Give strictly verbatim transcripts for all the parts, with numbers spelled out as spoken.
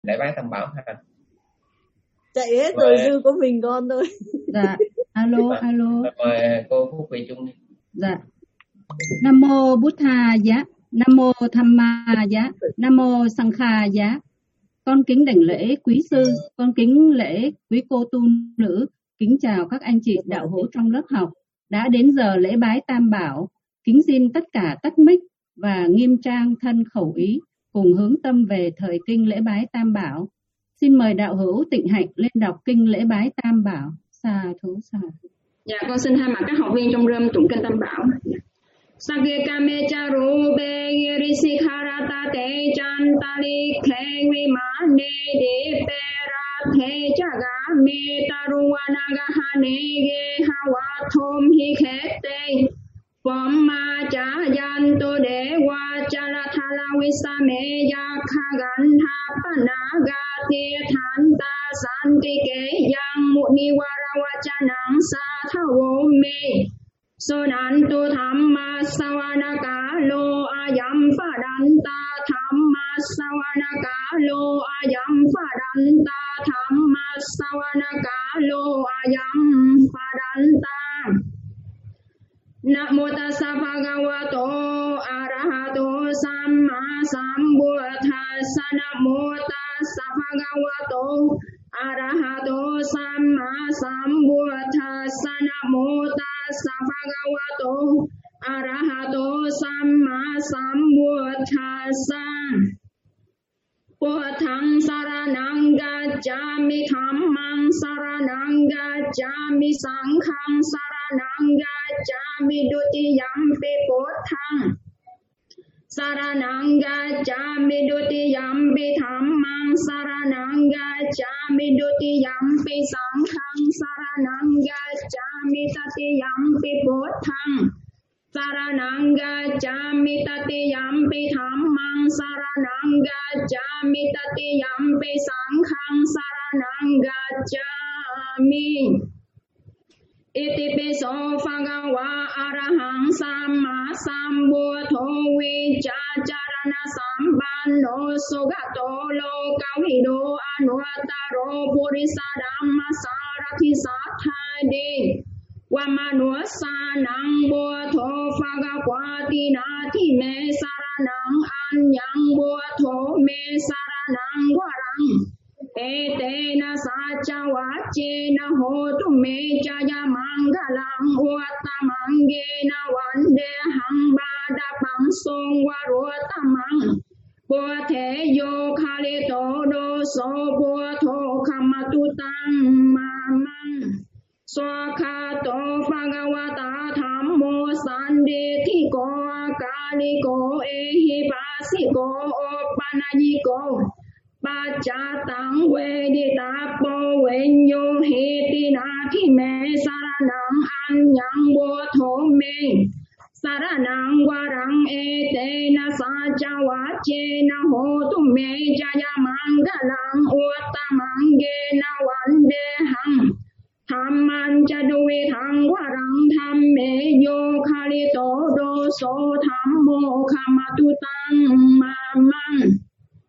lễ bái tam bảo ha. Chạy hết rồi, dư có mình con thôi. Dạ, alo, alo. Mời cô Phúc Vị Trung đi. Dạ. Nam mô Bụt Thà giá, Nam mô Tham Ma giá, Nam mô Sang Kha giá. Con kính đảnh lễ quý sư, con kính lễ quý cô tu nữ, kính chào các anh chị đạo hữu trong lớp học. Đã đến giờ lễ bái tam bảo, kính xin tất cả tắt mic và nghiêm trang thân khẩu ý, cùng hướng tâm về thời kinh lễ bái tam bảo. Xin mời đạo hữu Tịnh Hạnh lên đọc kinh lễ bái tam bảo. Sa thú sa. Dạ, con xin thay mặt các học viên trong room tụng kinh tam bảo. Sage kame charu be girisi kharata te chantali khe vimane de pera the chaga me taruana gahane ge hawa thom hi khete pomma cha yan to de wa chala thala visame ya khagan ha panaga te thanta santi ke yang muni wara wachanang sa thawo me Sonantu Dhamma Savanaka Lo Ayam Padanta Dhamma Savanaka Lo Ayam Padanta Dhamma Savanaka Lo Ayam Padanta Namo Tassa Bhagavato Arahato Samma Sambuddhassa Namo Tassa Bhagavato Arahato Samma Sambuddhassa Namo Tassa Bhagavato Arahato Samma Sambuddhassa Buddhaṃ Saranang Gacchāmi Dhammang Saranang Gacchāmi Saṅghang Saranang Gacchāmi Dutiyampi Buddhaṃ Saranang Gacchāmi Dutiyampi Dhammang Saranang Gacchāmi Dutiyampi Saṅghang Saranang Gacchāmi Tatiyampi Buddhaṃ Saranang Gacchāmi Tatiyampi Dhammang Saranang Gacchāmi Tatiyampi Saṅghang Saranang Gacchāmi Iti piso Bhagava Arahang Samma Sambuddho Vichacharana Sampanno Sugato Lokavido Anuttaro Purisa Dhamma Sarathi Sathadi Vamanusanang Buddho Bhagavati Nati Me Saranang Anyang Buddho Me Saranang Varang Etena sacha vachena hotu me jaya mangalang uttamangena vandeham badapang song varutamang Buddhe yo khalito doso buddho kamatutang mamang Swakato bhagavata dhammo sandithiko akaliko ehipasiko opanayiko Bachatang veditapo venyo heti nati me saranang anyang buddho me saranang varang etena sacha vachena hotu me jaya mangalang uttamangena vandeham Dhamman chaduvidhang varang dhamme yo khalito doso dhammo kamatutang mamang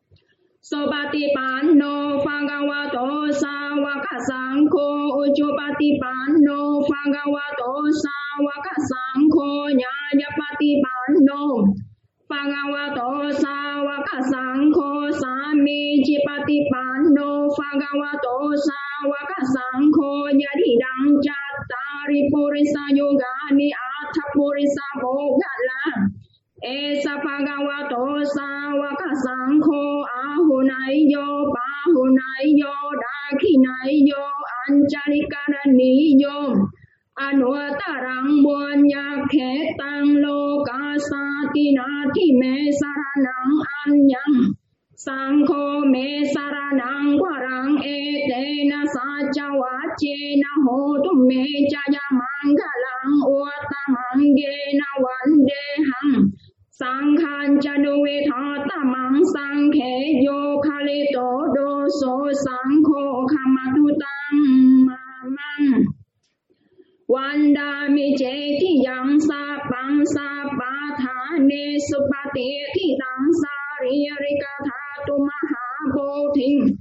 Sopatipanno Bhagavato Sāvaka Saṅkho Ujjupatipanno Bhagavato Sāvaka Saṅkho Nyājapatipanno Bhagavato Sāvaka Saṅkho Samijjipatipanno Bhagavato Sāvaka Saṅkho Yadidang Cattari Purisa Yogani Atha Purisa Mogala Esa Bhagavato Sāvaka Saṅkho Ahunaiyo Bahunaiyo Dakhinaiyo Anjalikaraniyo Anuttarang Bunyakhetang Lokasati Nati Me Saranang Anyang Saṅkho Me Saranang Varang Etena Sacha Vachena Hotu Me Jaya Mangalang Uttamangena Vandeham Saṅghāṃ caduvidhatamang saṅkhe yo khalito doso saṅkho kamatutang mamang Vandami cetiyang sapang sapathane supatithitang saririkatha tu mahabodhim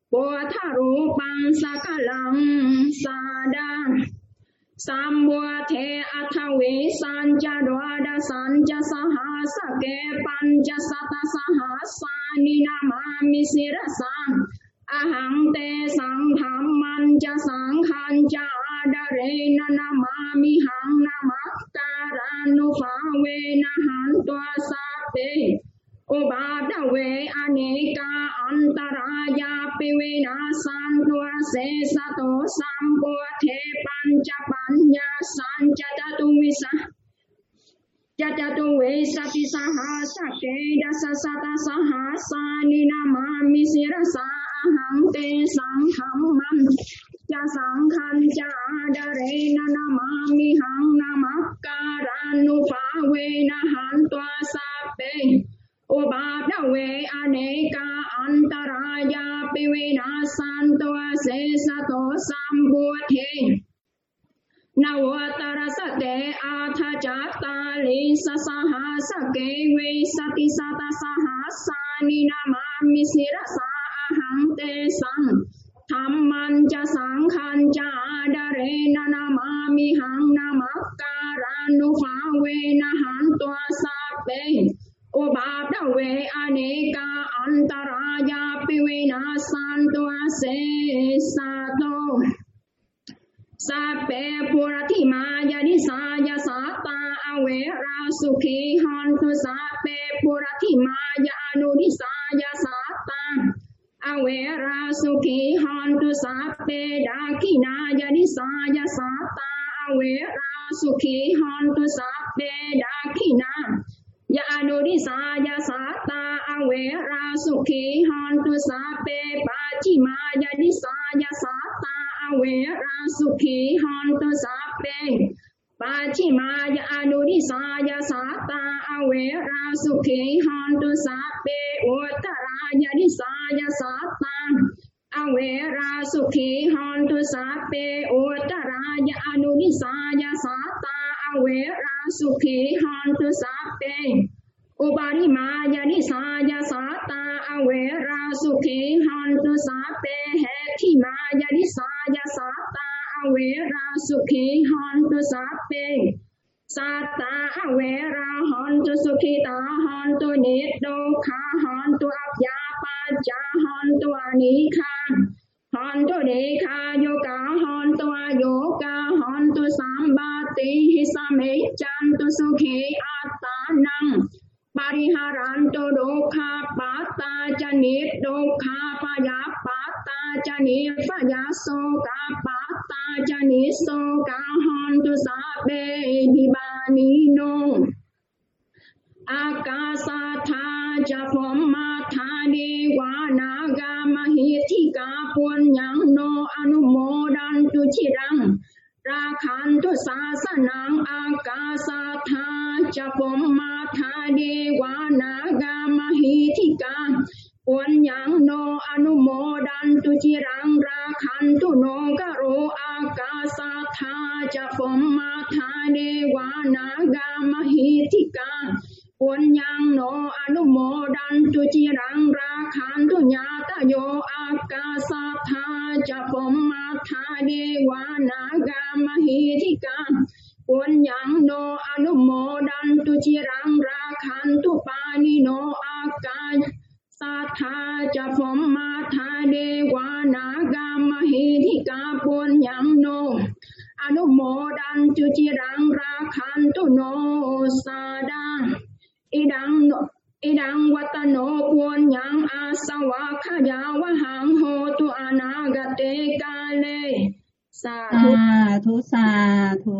ปุถะรูปังสักลังสาดาสัมบัวเทอัทวิสัญจดวดสัญจสหัสเกปัญจสัตสหัสานินามามิสิรสังอหังเตสังธรรมันจะสังขันจะอาดาเรนนามามิหังนามัสการานุภาเวนะหันตัวสาเปอุบาทเวอเนกาอันตรายาปิวินาสันตัวเสสะโตสัมปุเทปัญจปัญญาสัญจจตุวิสาจัตตุเวสัติสหัสเกดัสสัตสหัสานินามามิสิรสาอหังเตสังธรรมันจะสังขันจะอาดาเรนนามามิหังนามัสการานุภาเวนะหันตัวสาเปอุบาทเวอเนกาอันตรายาปิวินาสันตัวเสสะโตสัมปุเทนวตรสเตอาทจัตตาลิสสหัสเกวิสติสัตสหัสานินามามิสิรสาอหังเตสังธรรมันจะสังขันจะอาดาเรนนามามิหังนามัสการานุภาเวนะหันตัวสาเปอุบาทเวอเนกาอันตรายาปิวินาสันตัวเสสะโตสัพเพปุรธิมายานิสายาสาตาอเวราสุขีหันตุสัพเพปุรธิมายานุนิสายาสาตาอเวราสุขีหันตุสัพเพดาคินายานิสายาสาตาอเวราสุขีหันตุสัพเพดาคินายานุนิสายาสาตาอเวราสุขีหันตุสัพเพปัจฉิมายานิสายาสาตาอเวราสุขีหันตุสัพเพปัจฉิมายานุนิสายาสาตาอเวราสุขีหันตุสัพเพอุตตรายานิสายาสาตาอเวราสุขีหันตุสัพเพอุตตรายานุนิสายาสาตาอเวราสุขีหันตุสัพเพอุปาริมายานิสายาสาตาอเวราสุขีหันตุสัพเพเหทิมายานิสายาสาตาอเวราสุขีหันตุสัพเพสัตตาอเวราหันตุสุขิตาหันตุนิโรคาหันตุอัพยาปัจจาหันตุอานิคาหันตุเดคาโยกาหันตุอโยกาหันตุสัมบาติหิสเมจันตุสุขีอัตตานังปาริหารันตุโดคาปัตตาจานิโดคาปยาปัตตาจานิปยาโสกาปัตตาจานิโสกาหันตุสัพเพหิบานิโนอากาสาธาจะพมมาธาเดวานากามหิธิกาปุญญังโนอนุโมดันตุชิรังราคันตุศาสนังอากาสาธาจะพมมาธาเดวานากามหิธิกาปุญญังโนอนุโมดันตุชิรังราคันตุโนกโรอากาสาธาจะพมมาธาเดวานากามหิธิกาปุญญังโนอนุโมดันตุจิรังราคันตุญาตโยอากาสาธาจะพมมาธาเดวานากามหิธิกาปุญญังโนอนุโมดันตุจิรังราคันตุปานิโนอากาสาธาจะพมมาธาเดวานากามหิธิกาปุญญังโนอนุโมดันตุจิรังราคันตุโนสาดาอิดังโนอิดังวัตโนปุญญังอาสวะขยาวหังโหตุอนาคเตกาเลสาธุ Sa thú sa thú.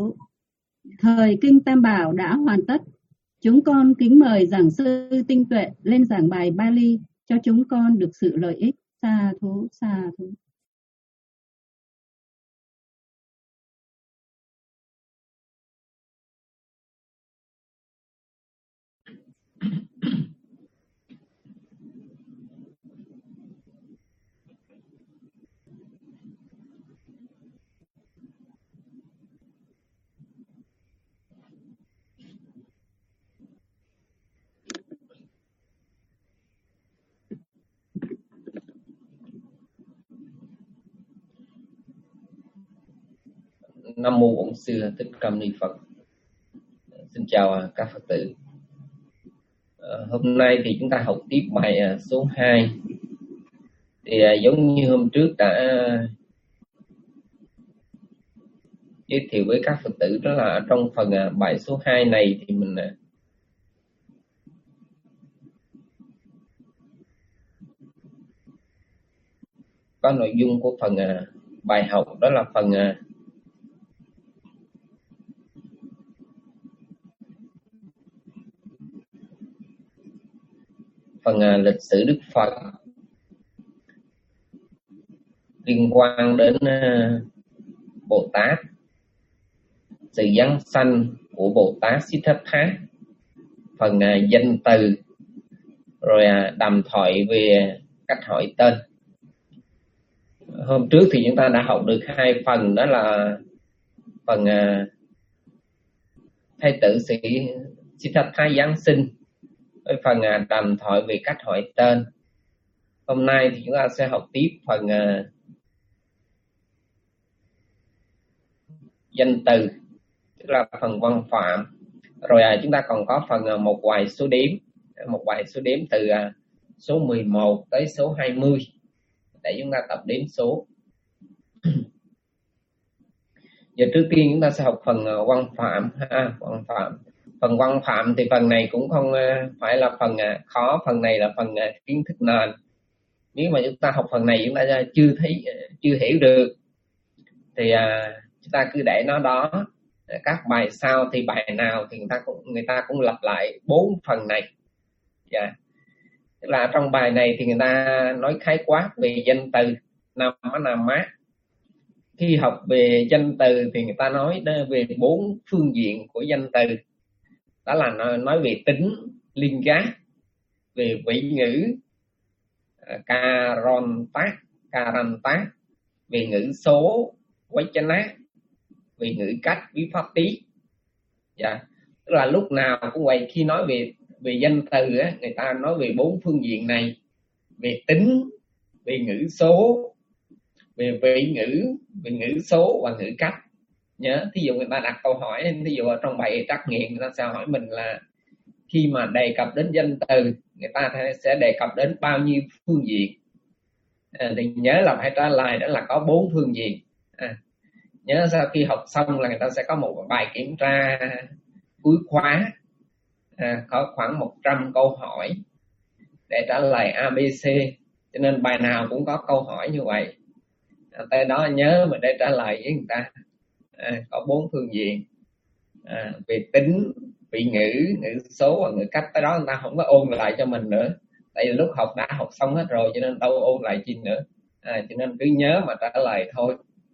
Thời kinh Tam Bảo đã hoàn tất. Chúng con kính mời giảng sư Tinh Tuệ lên giảng bài Bali cho chúng con được sự lợi ích. Sa thú sa thú. Nam mô Bổn Sư Thích Ca Mâu Ni Phật. Xin chào các Phật tử. Hôm nay thì chúng ta học tiếp bài số hai. Thì giống như hôm trước đã giới thiệu với các Phật tử, đó là trong phần bài số hai này thì mình có nội dung của phần bài học, đó là phần phần lịch sử Đức Phật liên quan đến Bồ Tát, sự giáng sanh của Bồ Tát Siddhartha, phần danh từ, rồi đàm thoại về cách hỏi tên. Hôm trước thì chúng ta đã học được hai phần, đó là phần Thái tử sĩ Siddhartha giáng sinh với phần đàm thoại về cách hỏi tên. Hôm nay thì chúng ta sẽ học tiếp phần danh từ, tức là phần văn phạm. Rồi chúng ta còn có phần một vài số đếm, một vài số đếm từ số mười một tới số hai mươi để chúng ta tập đếm số. Giờ trước tiên chúng ta sẽ học phần văn phạm ha, văn phạm. Phần văn phạm thì phần này cũng không phải là phần khó, phần này là phần kiến thức nền. Nếu mà chúng ta học phần này chúng ta chưa thấy, chưa hiểu được thì chúng ta cứ để nó đó. Các bài sau thì bài nào thì người ta cũng người ta cũng lặp lại bốn phần này. Yeah. Tức là trong bài này thì người ta nói khái quát về danh từ nam á nam mát. Khi học về danh từ thì người ta nói về bốn phương diện của danh từ. Đó là nói về tính liên gác, về vị ngữ karantat, karantat, về ngữ số vachana, về ngữ cách vipatti. Dạ. Tức là lúc nào cũng vậy, khi nói về về danh từ á, người ta nói về bốn phương diện này: về tính, về ngữ số, về vị ngữ, về ngữ số và ngữ cách. Nhớ, thí dụ người ta đặt câu hỏi, thí dụ ở trong bài trắc nghiệm người ta sẽ hỏi mình là khi mà đề cập đến danh từ, người ta sẽ đề cập đến bao nhiêu phương diện. À, thì nhớ là phải trả lời đó là có bốn phương diện. À, nhớ sau khi học xong là người ta sẽ có một bài kiểm tra cuối khóa, à, có khoảng một trăm câu hỏi để trả lời a bê xê, cho nên bài nào cũng có câu hỏi như vậy. À, tới đó nhớ mà để trả lời với người ta. À, có bốn phương diện, à, về tính, vị ngữ, ngữ số và ngữ cách. Tới đó người ta không có ôn lại cho mình nữa, tại vì lúc học đã học xong hết rồi, cho nên đâu ôn lại chi nữa. À, cho nên cứ nhớ mà trả lời thôi.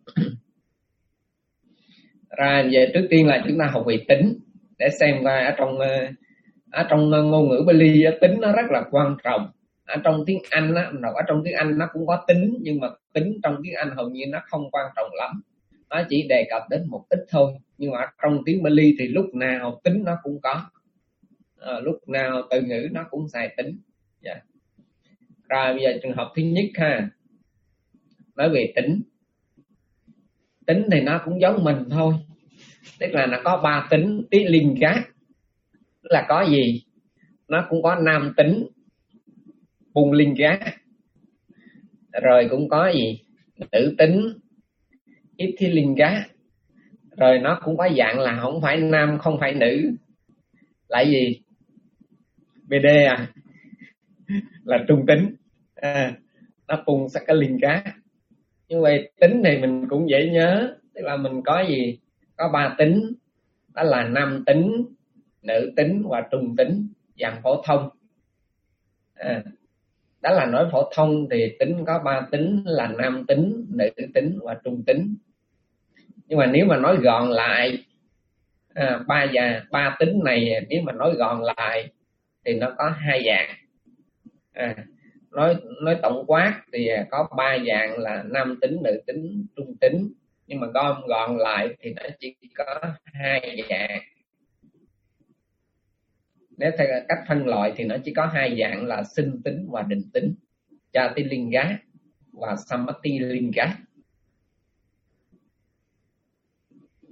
Ra về trước tiên là chúng ta học về tính, để xem coi ở trong ở trong ngôn ngữ Bali tính nó rất là quan trọng. Ở trong tiếng Anh á, ở trong tiếng Anh nó cũng có tính, nhưng mà tính trong tiếng Anh hầu như nó không quan trọng lắm, nó chỉ đề cập đến một ít thôi. Nhưng mà trong tiếng Bali thì lúc nào tính nó cũng có, à, lúc nào từ ngữ nó cũng xài tính. Yeah. Rồi bây giờ trường hợp thứ nhất ha, nói về tính. Tính thì nó cũng giống mình thôi, tức là nó có ba tính tí liên gác. Tức là có gì nó cũng có nam tính bùng linh gác, rồi cũng có gì nữ tính ít thi linh gác, rồi nó cũng có dạng là không phải nam không phải nữ, lại gì bê đê à là trung tính, à, nó bùng sắc cái linh gác. Như vậy tính này mình cũng dễ nhớ, tức là mình có gì có ba tính, đó là nam tính, nữ tính và trung tính, dạng phổ thông. À, đó là nói phổ thông thì tính có ba tính là nam tính, nữ tính và trung tính. Nhưng mà nếu mà nói gọn lại, à, ba và ba tính này nếu mà nói gọn lại thì nó có hai dạng. À, nói nói tổng quát thì có ba dạng là nam tính, nữ tính, trung tính. Nhưng mà gom gọn lại thì nó chỉ có hai dạng. Nếu theo cách phân loại thì nó chỉ có hai dạng là sinh tính và định tính, Jatilinga và Sammatilinga.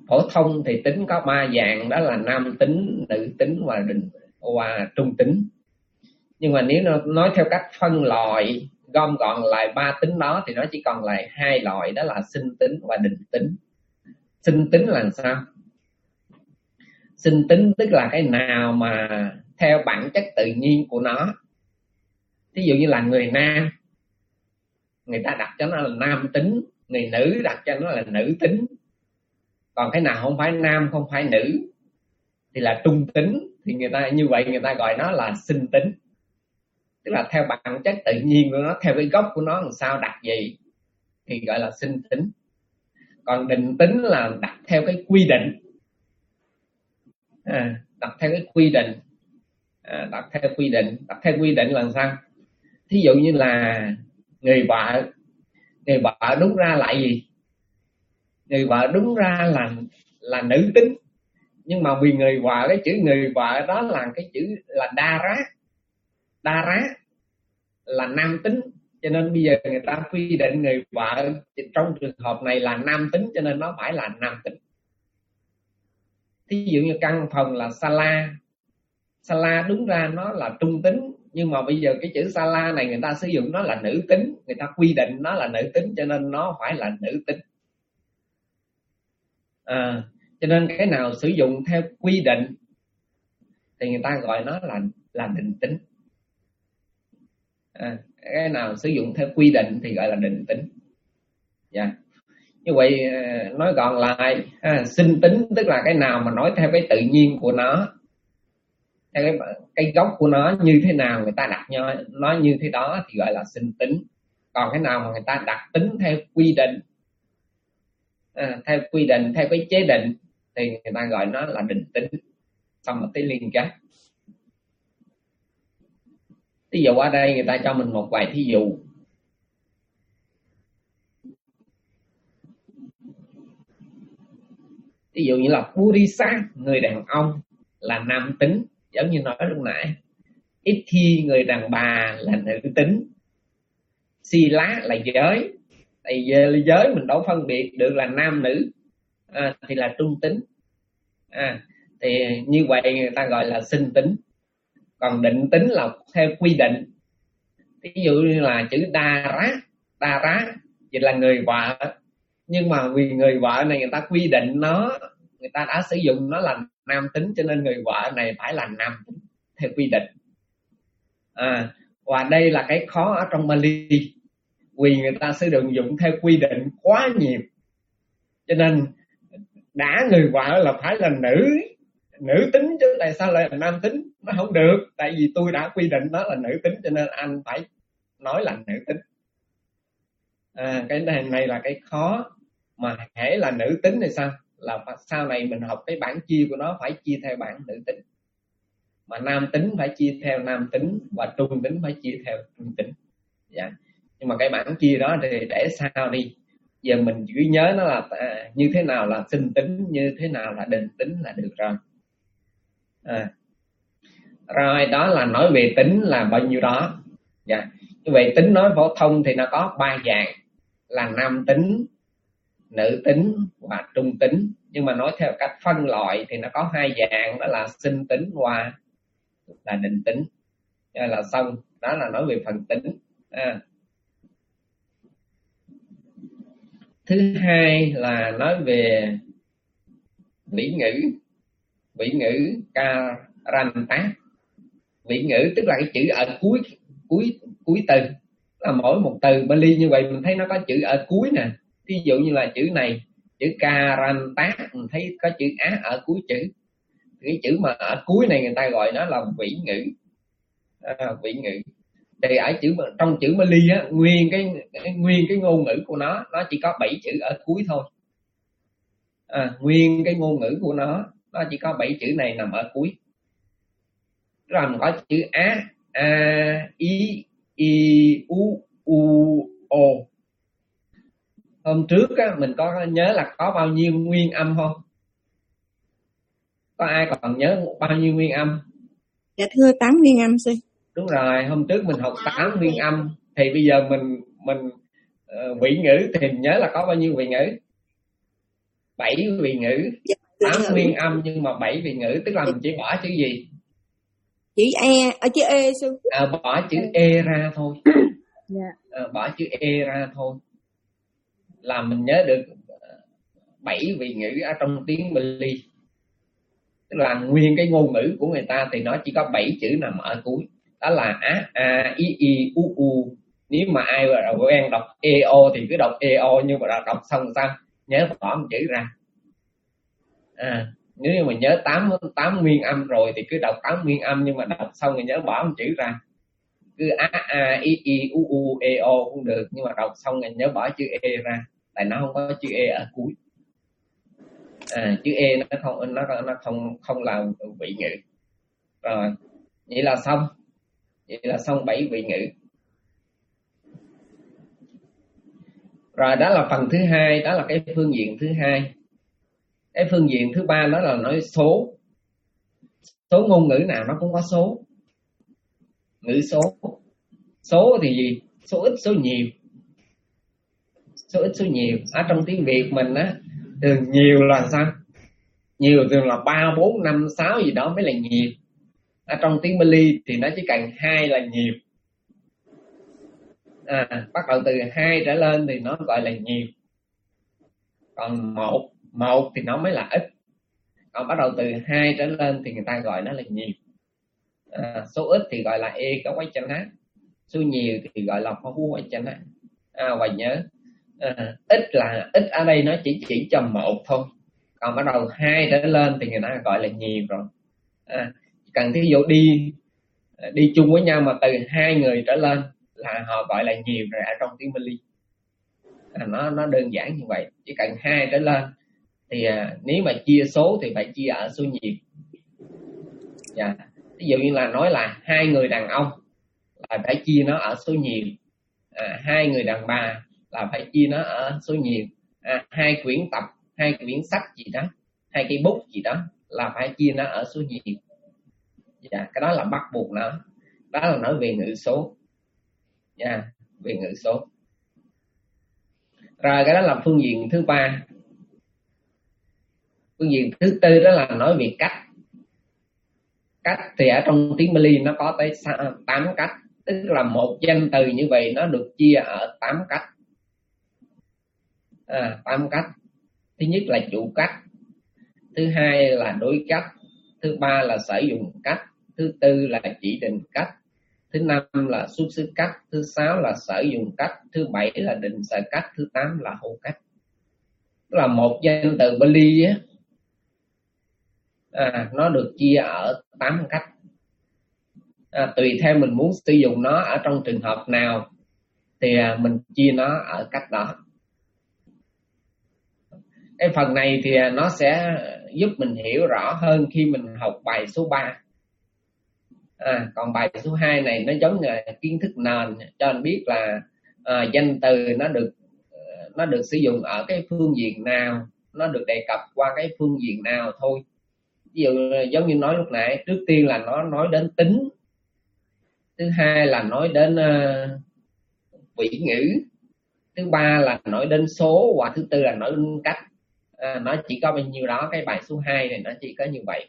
phổ thông thì tính có ba dạng, đó là nam tính, nữ tính và định và trung tính. Nhưng mà nếu nó nói theo cách phân loại gom gọn lại ba tính đó thì nó chỉ còn lại hai loại, đó là sinh tính và định tính. Sinh tính là sao? Sinh tính tức là cái nào mà theo bản chất tự nhiên của nó. Ví dụ như là người nam, người ta đặt cho nó là nam tính, người nữ đặt cho nó là nữ tính. Còn cái nào không phải nam không phải nữ thì là trung tính, thì người ta như vậy người ta gọi nó là sinh tính. Tức là theo bản chất tự nhiên của nó, theo cái gốc của nó làm sao đặt gì thì gọi là sinh tính. Còn định tính là đặt theo cái quy định, à, đặt theo cái quy định, à, đặt theo quy định, đặt theo quy định là sao? Thí dụ như là người vợ, người vợ đúng ra lại gì? Người vợ đúng ra là là nữ tính, nhưng mà vì người vợ, cái chữ người vợ đó là cái chữ là đa rá, đa rá là nam tính, cho nên bây giờ người ta quy định người vợ trong trường hợp này là nam tính, cho nên nó phải là nam tính. Thí dụ như căn phòng là sala, sala đúng ra nó là trung tính, nhưng mà bây giờ cái chữ sala này người ta sử dụng nó là nữ tính, người ta quy định nó là nữ tính, cho nên nó phải là nữ tính. À, cho nên cái nào sử dụng theo quy định thì người ta gọi nó là là định tính. À, cái nào sử dụng theo quy định thì gọi là định tính. Dạ. Yeah. Như vậy nói gọn lại, à, sinh tính tức là cái nào mà nói theo cái tự nhiên của nó, theo cái, cái gốc của nó như thế nào người ta đặt nó, nó như thế đó thì gọi là sinh tính. Còn cái nào mà người ta đặt tính theo quy định, à, theo quy định, theo cái chế định thì người ta gọi nó là định tính. Xong một tí liên kết. Ví dụ ở đây người ta cho mình một vài thí dụ. Ví dụ như là Purisa, người đàn ông là nam tính, giống như nói lúc nãy. Ithi, người đàn bà là nữ tính. Sila là giới, tại vì giới mình đâu phân biệt được là nam nữ, à, thì là trung tính. À, thì như vậy người ta gọi là sinh tính. Còn định tính là theo quy định. Ví dụ như là chữ đa rá, đa rá vậy là người vợ, nhưng mà vì người vợ này người ta quy định nó, người ta đã sử dụng nó là nam tính, cho nên người vợ này phải là nam tính theo quy định. À, và đây là cái khó ở trong Bali, vì người ta sử dụng theo quy định quá nhiều, cho nên đã người vợ là phải là nữ nữ tính, chứ tại sao lại là nam tính? Nó không được, tại vì tôi đã quy định nó là nữ tính, cho nên anh phải nói là nữ tính. À, cái này, này là cái khó. Mà hễ là nữ tính thì sao? Là sau này mình học cái bảng chia của nó phải chia theo bảng nữ tính, mà nam tính phải chia theo nam tính, và trung tính phải chia theo trung tính. Dạ. Nhưng mà cái bảng chia đó thì để sau đi. Giờ mình chỉ nhớ nó là à, như thế nào là sinh tính, như thế nào là định tính là được rồi. À. Rồi đó là nói về tính là bao nhiêu đó. Dạ. Như vậy tính nói phổ thông thì nó có ba dạng là nam tính, nữ tính và trung tính. Nhưng mà nói theo cách phân loại thì nó có hai dạng, đó là sinh tính và là định tính. Đó là xong. Đó là nói về phần tính. À. Thứ hai là nói về vĩ ngữ. Vĩ ngữ Karanta. Vĩ ngữ tức là cái chữ ở cuối cuối cuối từ. Là mỗi một từ Bali như vậy mình thấy nó có chữ ở cuối nè. Ví dụ như là chữ này, chữ Karanta, mình thấy có chữ á ở cuối chữ. Cái chữ mà ở cuối này người ta gọi nó là vĩ ngữ. À, vĩ ngữ. Thì ở chữ trong chữ Bali á, nguyên cái, cái nguyên cái ngôn ngữ của nó nó chỉ có bảy chữ ở cuối thôi. À, nguyên cái ngôn ngữ của nó nó chỉ có bảy chữ này nằm ở cuối. Rồi mình có chữ á, a, i, i, u, u, o. Hôm trước á, mình có nhớ là có bao nhiêu nguyên âm không? Có ai còn nhớ bao nhiêu nguyên âm? Dạ thưa tám nguyên âm sư. Đúng rồi, hôm trước mình học tám nguyên âm. Thì bây giờ mình mình uh, vị ngữ thì mình nhớ là có bao nhiêu vị ngữ? bảy vị ngữ, tám nguyên âm nhưng mà bảy vị ngữ, tức là mình chỉ bỏ chữ gì? Chữ e, ở chữ e sư. À, bỏ chữ e ra thôi. Yeah. À, bỏ chữ e ra thôi là mình nhớ được bảy vị ngữ ở trong tiếng Bali. Tức là nguyên cái ngôn ngữ của người ta thì nó chỉ có bảy chữ nằm ở cuối, đó là a a i i u u. Nếu mà ai quen đọc e o thì cứ đọc e o, nhưng mà đọc xong sao nhớ bỏ một chữ ra. À, nếu như mà nhớ tám tám nguyên âm rồi thì cứ đọc tám nguyên âm, nhưng mà đọc xong thì nhớ bỏ một chữ ra. Cứ a a i i u u e o cũng được, nhưng mà đọc xong thì nhớ bỏ chữ e ra, tại nó không có chữ e ở cuối. À, chữ e nó không nó nó không không là vị ngữ. Rồi vậy là xong, vậy là xong bảy vị ngữ. Rồi đó là phần thứ hai, đó là cái phương diện thứ hai. Cái phương diện thứ ba đó là nói số. Số ngôn ngữ nào nó cũng có số. Ngữ số. Số thì gì? Số ít số nhiều. Số ít số nhiều. Ở trong tiếng Việt mình á, thường nhiều là sao? Nhiều thường là ba, bốn, năm, sáu gì đó mới là nhiều. Ở trong tiếng Bali thì nó chỉ cần hai là nhiều. À, bắt đầu từ hai trở lên thì nó gọi là nhiều. Còn một, một thì nó mới là ít. Còn bắt đầu từ hai trở lên thì người ta gọi nó là nhiều. À, số ít thì gọi là e có quay chân hát. Số nhiều thì gọi là phá phú quay chân hát. À, và nhớ à, ít là ít ở đây nó chỉ chỉ cho một thôi. Còn bắt đầu hai trở lên thì người ta gọi là nhiều rồi. À, cần thí dụ đi đi chung với nhau mà từ hai người trở lên là họ gọi là nhiều rồi ở trong tiếng Bali. À, nó nó đơn giản như vậy. Chỉ cần hai trở lên thì à, nếu mà chia số thì phải chia ở số nhiều. Dạ. Ví dụ như là nói là hai người đàn ông là phải chia nó ở số nhiều. À, hai người đàn bà là phải chia nó ở số nhiều. À, hai quyển tập, hai quyển sách gì đó, hai cây bút gì đó là phải chia nó ở số nhiều. Dạ, cái đó là bắt buộc nó. Đó là nói về ngữ số. Dạ, về ngữ số. Rồi cái đó là phương diện thứ ba. Phương diện thứ tư đó là nói về cách. Cách thì ở trong tiếng Bali nó có tới tám cách. Tức là một danh từ như vậy nó được chia ở tám cách. À, tám cách. Thứ nhất là chủ cách. Thứ hai là đối cách. Thứ ba là sử dụng cách. Thứ tư là chỉ định cách. Thứ năm là xuất xứ cách. Thứ sáu là sử dụng cách. Thứ bảy là định sở cách. Thứ tám là hô cách. Tức là một danh từ Bali á, à, nó được chia ở tám cách. À, tùy theo mình muốn sử dụng nó ở trong trường hợp nào thì à, mình chia nó ở cách đó. Cái phần này thì à, nó sẽ giúp mình hiểu rõ hơn khi mình học bài số ba. À, còn bài số hai này nó giống như là kiến thức nền cho mình biết là à, danh từ nó được nó được sử dụng ở cái phương diện nào, nó được đề cập qua cái phương diện nào thôi. Ví dụ giống như nói lúc nãy, trước tiên là nó nói đến tính, thứ hai là nói đến uh, vị ngữ, thứ ba là nói đến số, và thứ tư là nói đến cách. À, nó chỉ có bao nhiêu đó. Cái bài số hai này nó chỉ có như vậy.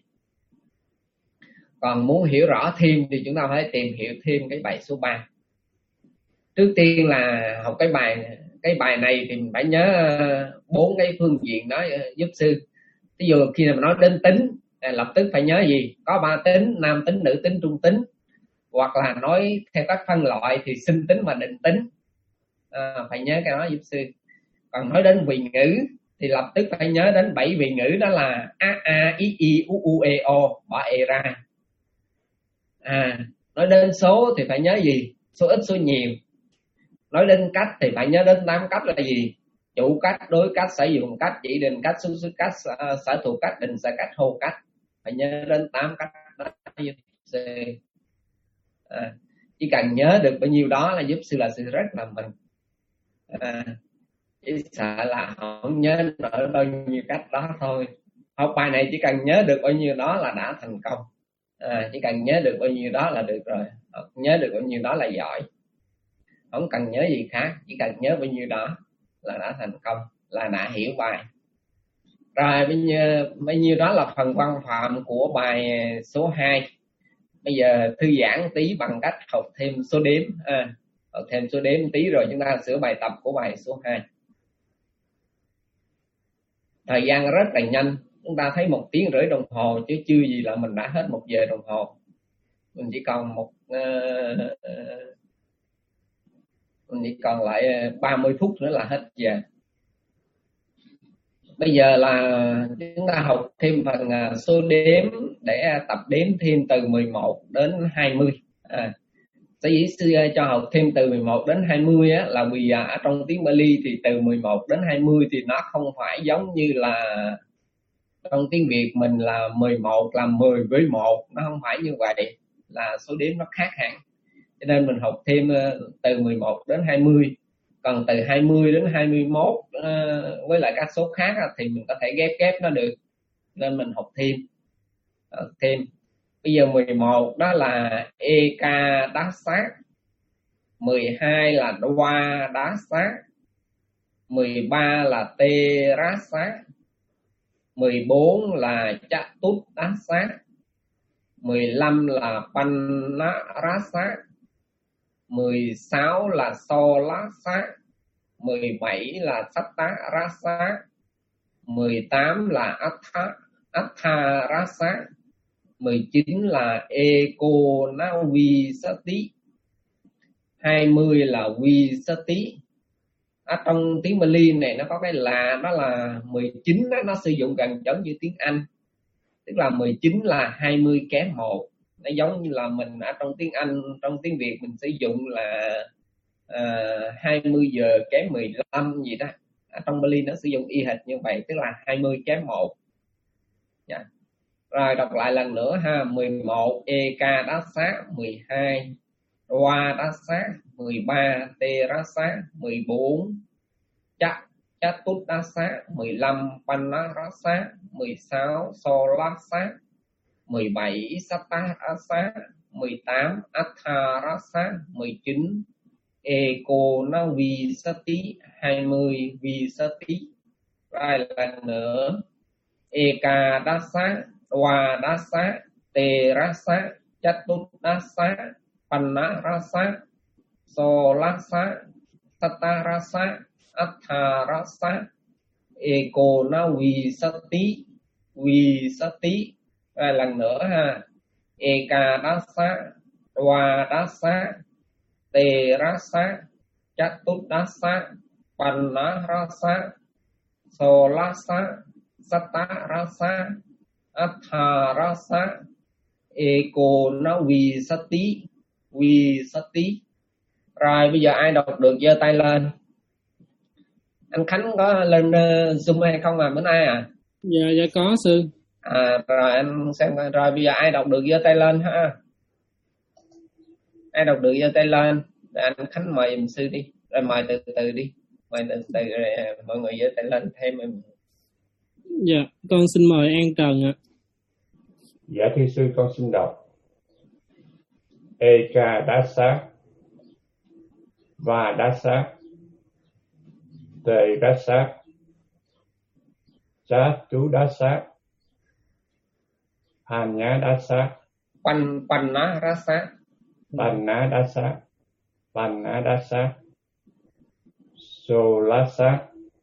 Còn muốn hiểu rõ thêm thì chúng ta phải tìm hiểu thêm cái bài số ba. Trước tiên là học cái bài cái bài này thì mình phải nhớ bốn cái phương diện đó giúp sư. Ví dụ khi mà nói đến tính, lập tức phải nhớ gì? Có ba tính: nam tính, nữ tính, trung tính. Hoặc là nói theo các phân loại thì sinh tính và định tính. À, phải nhớ cái đó giúp sư. Còn nói đến vị ngữ thì lập tức phải nhớ đến bảy vị ngữ, đó là a a i i u u e o, bỏ e ra. À, nói đến số thì phải nhớ gì? Số ít số nhiều. Nói đến cách thì phải nhớ đến tám cách là gì? Chủ cách, đối cách, sử dụng cách, chỉ định cách, xuất xứ cách, sở thuộc cách, định sở cách, hô cách. Phải nhớ đến tám cách đó giúp sư. À, chỉ cần nhớ được bao nhiêu đó là giúp sư là sư rất là mừng. À, chỉ sợ là không nhớ nổi bao nhiêu cách đó thôi. Học bài này chỉ cần nhớ được bao nhiêu đó là đã thành công. À, chỉ cần nhớ được bao nhiêu đó là được rồi. Nhớ được bao nhiêu đó là giỏi. Không cần nhớ gì khác, chỉ cần nhớ bao nhiêu đó là đã thành công, là đã hiểu bài. Rồi bây nhiêu, bao nhiêu đó là phần văn phạm của bài số hai. Bây giờ thư giãn tí bằng cách học thêm số đếm, à, học thêm số đếm tí rồi chúng ta sửa bài tập của bài số hai. Thời gian rất là nhanh, chúng ta thấy một tiếng rưỡi đồng hồ chứ chưa gì là mình đã hết một giờ đồng hồ. Mình chỉ còn một uh, uh, mình chỉ còn lại ba mươi phút nữa là hết giờ. Bây giờ là chúng ta học thêm phần số đếm để tập đếm thêm từ mười một đến hai mươi. À, sở dĩ sư cho học thêm từ mười một đến hai mươi á, là vì ở trong tiếng Bali thì từ mười một đến hai mươi thì nó không phải giống như là trong tiếng Việt mình là mười một là mười với một, nó không phải như vậy, là số đếm nó khác hẳn. Cho nên mình học thêm từ mười một đến hai mươi. Còn từ hai mươi đến hai mươi mốt uh, với lại các số khác thì mình có thể ghép ghép nó được, nên mình học thêm uh, thêm. Bây giờ mười một đó là Eka Đá Sát, mười hai là Đoa Đá Sát, mười ba là Tê Rá Sát, mười bốn là Chát Tút Đá Sát, mười lăm là Panna Rá Sát, mười sáu là So Lá Sát, mười bảy là Satta Rá Sát, mười tám là Atha, Atha Rá Sát, mười chín là Eko Navi Sati, hai mươi là Vi Sati. Ở trong tiếng Bali này nó có cái là đó là mười chín đó, nó sử dụng gần giống như tiếng Anh, tức là mười chín là hai mươi kém một. Nó giống như là mình ở trong tiếng Anh, trong tiếng Việt mình sử dụng là uh, hai mươi giờ kém mười lăm gì đó. Ở trong Bali nó sử dụng y hệt như vậy, tức là hai mươi kém một. Yeah. Rồi đọc lại lần nữa ha. Mười một Eka Đá Sát, mười hai Đoa Đá Sát, mười ba Tê Rá Sát, mười bốn Chát Chát Tút Đá Sát, mười lăm Panna Rá Sát, mười sáu So Lá Sát, mười bảy Satta Rá Sát, mười tám Atha Rá Sát, mười chín Eko Navi Sati, hai mươi Vi Sati. Rồi lần nữa Eka Đá Sát, Đoa Đá Sát, Tê Rá Sát, Chát Tút Đá Sát, Panna Rá Sát, So Lá Sát, Satta Rá Sát, Atha Rá Sát, Eko Navi Sati, Vi Sati. Rồi lần nữa ha. Eka Đá Sát, Đoa Đá Sát, Tê Rá Sát, Chát Tút Đá Sát, Panna Rá Sát, So Lá Sát, Satta Rá Sát, Atha Rá Sát, Eko Navi Sati, Vi Sati. Rồi bây giờ ai đọc được giơ tay lên. Anh Khánh có lên uh, Zoom hay không à, bữa nay à? Dạ, dạ có sư. À rồi anh xem coi. Rồi bây giờ ai đọc được giơ tay lên ha. Ai đọc được giơ tay lên. Rồi anh Khánh mời giùm sư đi. Rồi mời từ từ đi. Mời từ từ rồi mọi người giơ tay lên thêm em. Dạ, con xin mời An Trần ạ. Dạ thưa sư, con xin đọc. Eka Đá Sát, và Đá Sát, Tê Rá Sát, Chát Chú Đá Sát, Panna Đá Sát, Pan Panna Rá Sát, Panna Đá Sát, Panna Đá Sát, So Lá Sát,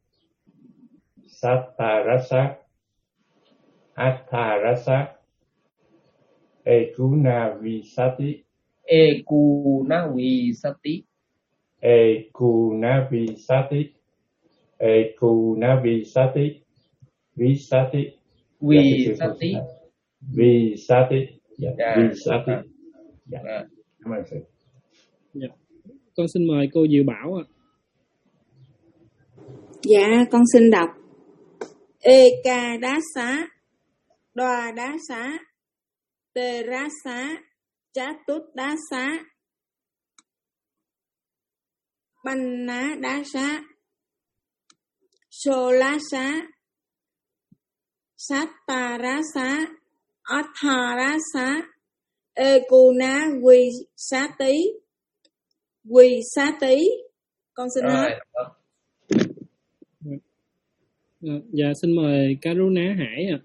Satta Rá Sát, Atha Rá Sát, Ekuna Vi Sati, Ekuna Vi Sati, Ekuna Vi Sati, Ekuna Vi Sati, Vi Sati, Vi Sati, Vi Sati, dạ, Vi Sati. Dạ. Cảm ơn sư. Dạ. Con xin mời cô Diệu Bảo ạ. Dạ, con xin đọc. Eka Đá Xá, Đoa Đá Xá, Tê Rá Xá, Chát Tút Đá Xá, Panna Đá Xá, So Lá Xá, Satta Rá Xá, Atha Rá Xá, Ekuna Vi Sati, Vi Sati. Con xin hết. À, dạ xin mời Karuna Hải ạ.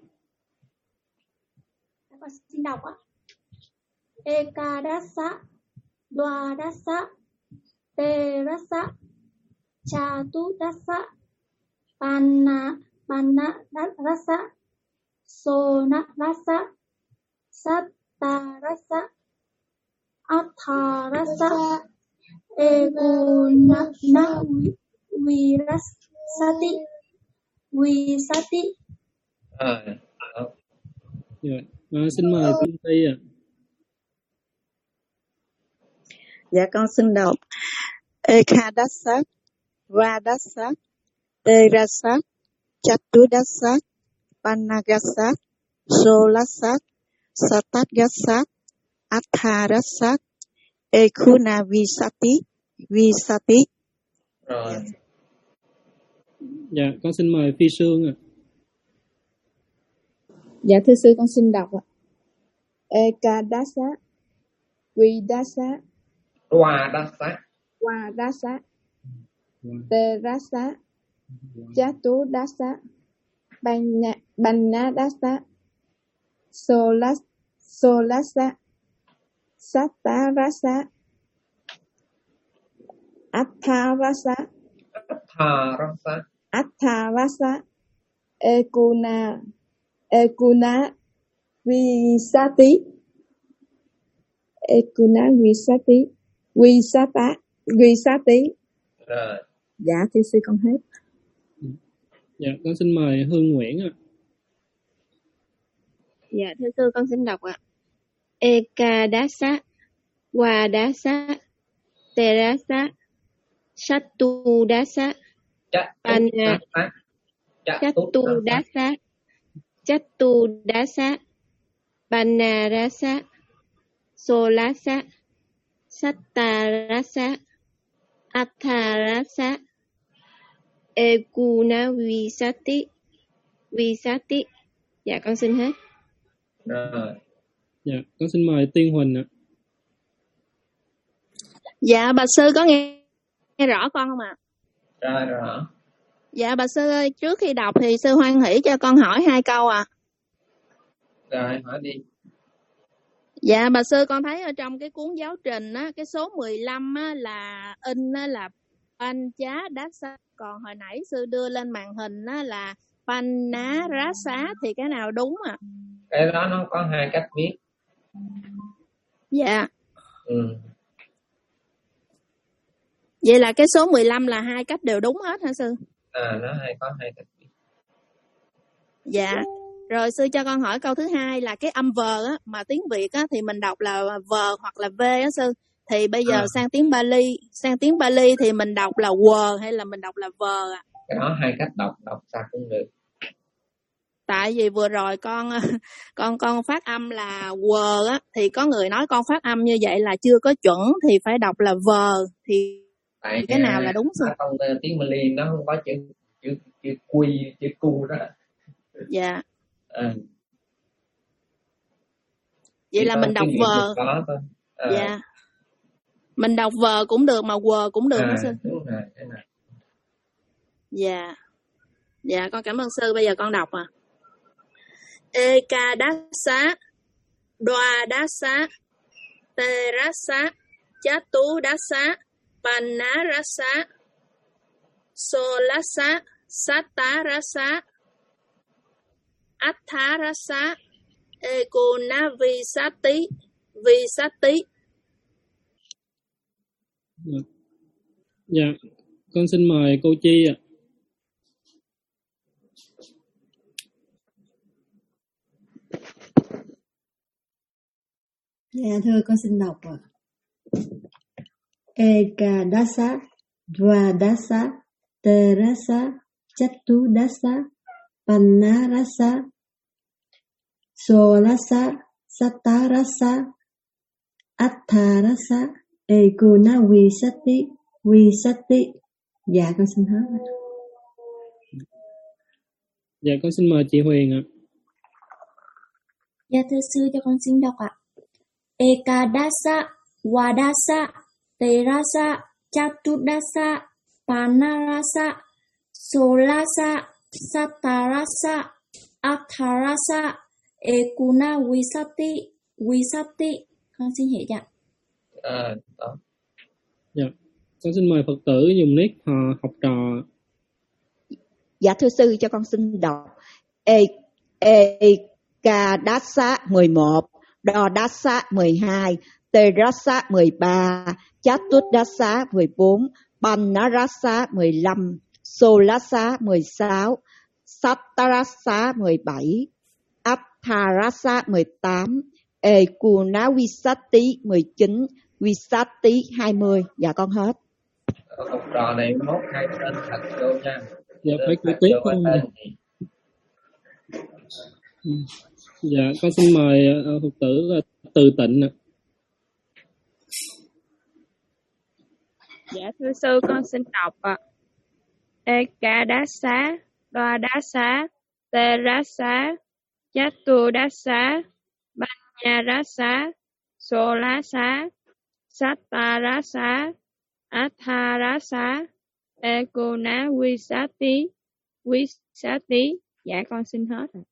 À. Con xin đọc ạ. Ekadasa, Dwadasa, Terasa, Chatudasa, Panna, Panna Rasa, Sona Rasa, Satta Rasa, Atha Rasa, Eguna Virasati, Visati. À, Dạ. À, xin mời Kim Ty ạ. Dạ con xin đọc. Ekadasa, Vadasa, Terasa, Chatudasa, Panagasa, Solasa, Satagasa, Atharasa, Ekuna Visati, Visati. rồi. Dạ con xin mời Phi Sương ạ. Dạ thưa sư con xin đọc ạ. Ekadasa, Vidasa, Dwadasa, Wadasa, Terasa, Chatudasa, Banadasa, Solas, Solasa, Satarasa, Atharasa, Atharasa, Atharasa, Ekuna, Ekuna Visati, Ekuna Visati, Visata, Visati. rồi. Dạ thưa sư con hết. Dạ con xin mời Hương Nguyễn ạ. Dạ thưa sư con xin đọc ạ. Ekadasa, Wadasa, Terasa, Chatudasa, Panna, Chatudasa, Chatudasa, Panarasa, Solasa, Sattarasa, Atharasa, Ekuna Visati, Visati. Dạ con xin hết. Rồi. Dạ con xin mời Tiên Huỳnh ạ. Dạ bà sư có nghe, nghe rõ con không ạ? Rồi rồi. Dạ bà sư ơi, trước khi đọc thì sư hoan hỷ cho con hỏi hai câu ạ. À. Rồi hỏi đi. Dạ bà sư con thấy ở trong cái cuốn giáo trình á, cái số mười lăm á, là in á, là Pancha Dasa, còn hồi nãy sư đưa lên màn hình á, là Panna Rasa, thì cái nào đúng ạ? À? Cái đó nó có hai cách viết. Dạ. Ừ. Vậy là cái số mười lăm là hai cách đều đúng hết hả sư? À nó hay có hai cách viết. Dạ. Rồi sư cho con hỏi câu thứ hai là cái âm vờ á, mà tiếng Việt á, thì mình đọc là vờ hoặc là v á sư. Thì bây giờ à. sang tiếng Bali, sang tiếng Bali thì mình đọc là quờ hay là mình đọc là vờ ạ? À? Cái đó hai cách đọc, đọc sao cũng được. Tại vì vừa rồi con con con phát âm là quờ á, thì có người nói con phát âm như vậy là chưa có chuẩn, thì phải đọc là vờ. Thì tại cái nào là đúng sư? Trong tiếng Bali nó không có chữ chữ chữ quy, chữ cu đó. Dạ. À. Vậy chỉ là mình đọc vờ. À. Dạ. Mình đọc vờ cũng được mà quờ cũng được à, hả sư? Đúng rồi, cái này. Dạ. Dạ con cảm ơn sư, bây giờ con đọc à. Ekadasa, Dwadasa, Terasa, Chatudasa, Panarasa, Solasa, Sattarasa, Atharasa, Ekuna Visati, Visati. Dạ, con xin mời cô Chi ạ. Dạ thưa con xin đọc ạ. Ekadasa, Dwadasa, Terasa, Chatudasa, Panarasa, Solasa, Sattarasa, Atharasa, Ekuna Visati, Visati. Dạ con xin hết. Dạ con xin mời chị Huyền ạ. Dạ thưa sư cho con xin đọc ạ. Ekadasa, Wadasa, Terasa, Chatudasa, Panarasa, Solasa, Satarasa, Atharasa, Ekuna Visati, Visati. Con xin hiểu ạ. À, đó. Dạ, con xin mời Phật tử dùng nick họ học trò. Dạ thưa sư, cho con xin đọc E Ekadasa mười một, Dodasa mười hai, Terasa mười ba, Chatudasa mười bốn, Panarasa mười lăm, Solasa mười sáu, Satarasa mười bảy, Atharasa mười tám, Ekunavisati mười chín, Visati hai mươi. Dạ con hết. Học trò này mốt hai tên thật vô nha. Dạ phải kể tiếp không? Dạ con xin mời uh, Phật tử uh, Từ Tịnh ạ. Dạ thưa sư, con xin đọc ạ. Ekadasa, Dodasa, Terasa, Chatudasa, Banyarasa, Solasa, Satarasa, Atharasa, Ekuna Visati, Visati. Dạ con xin hết ạ.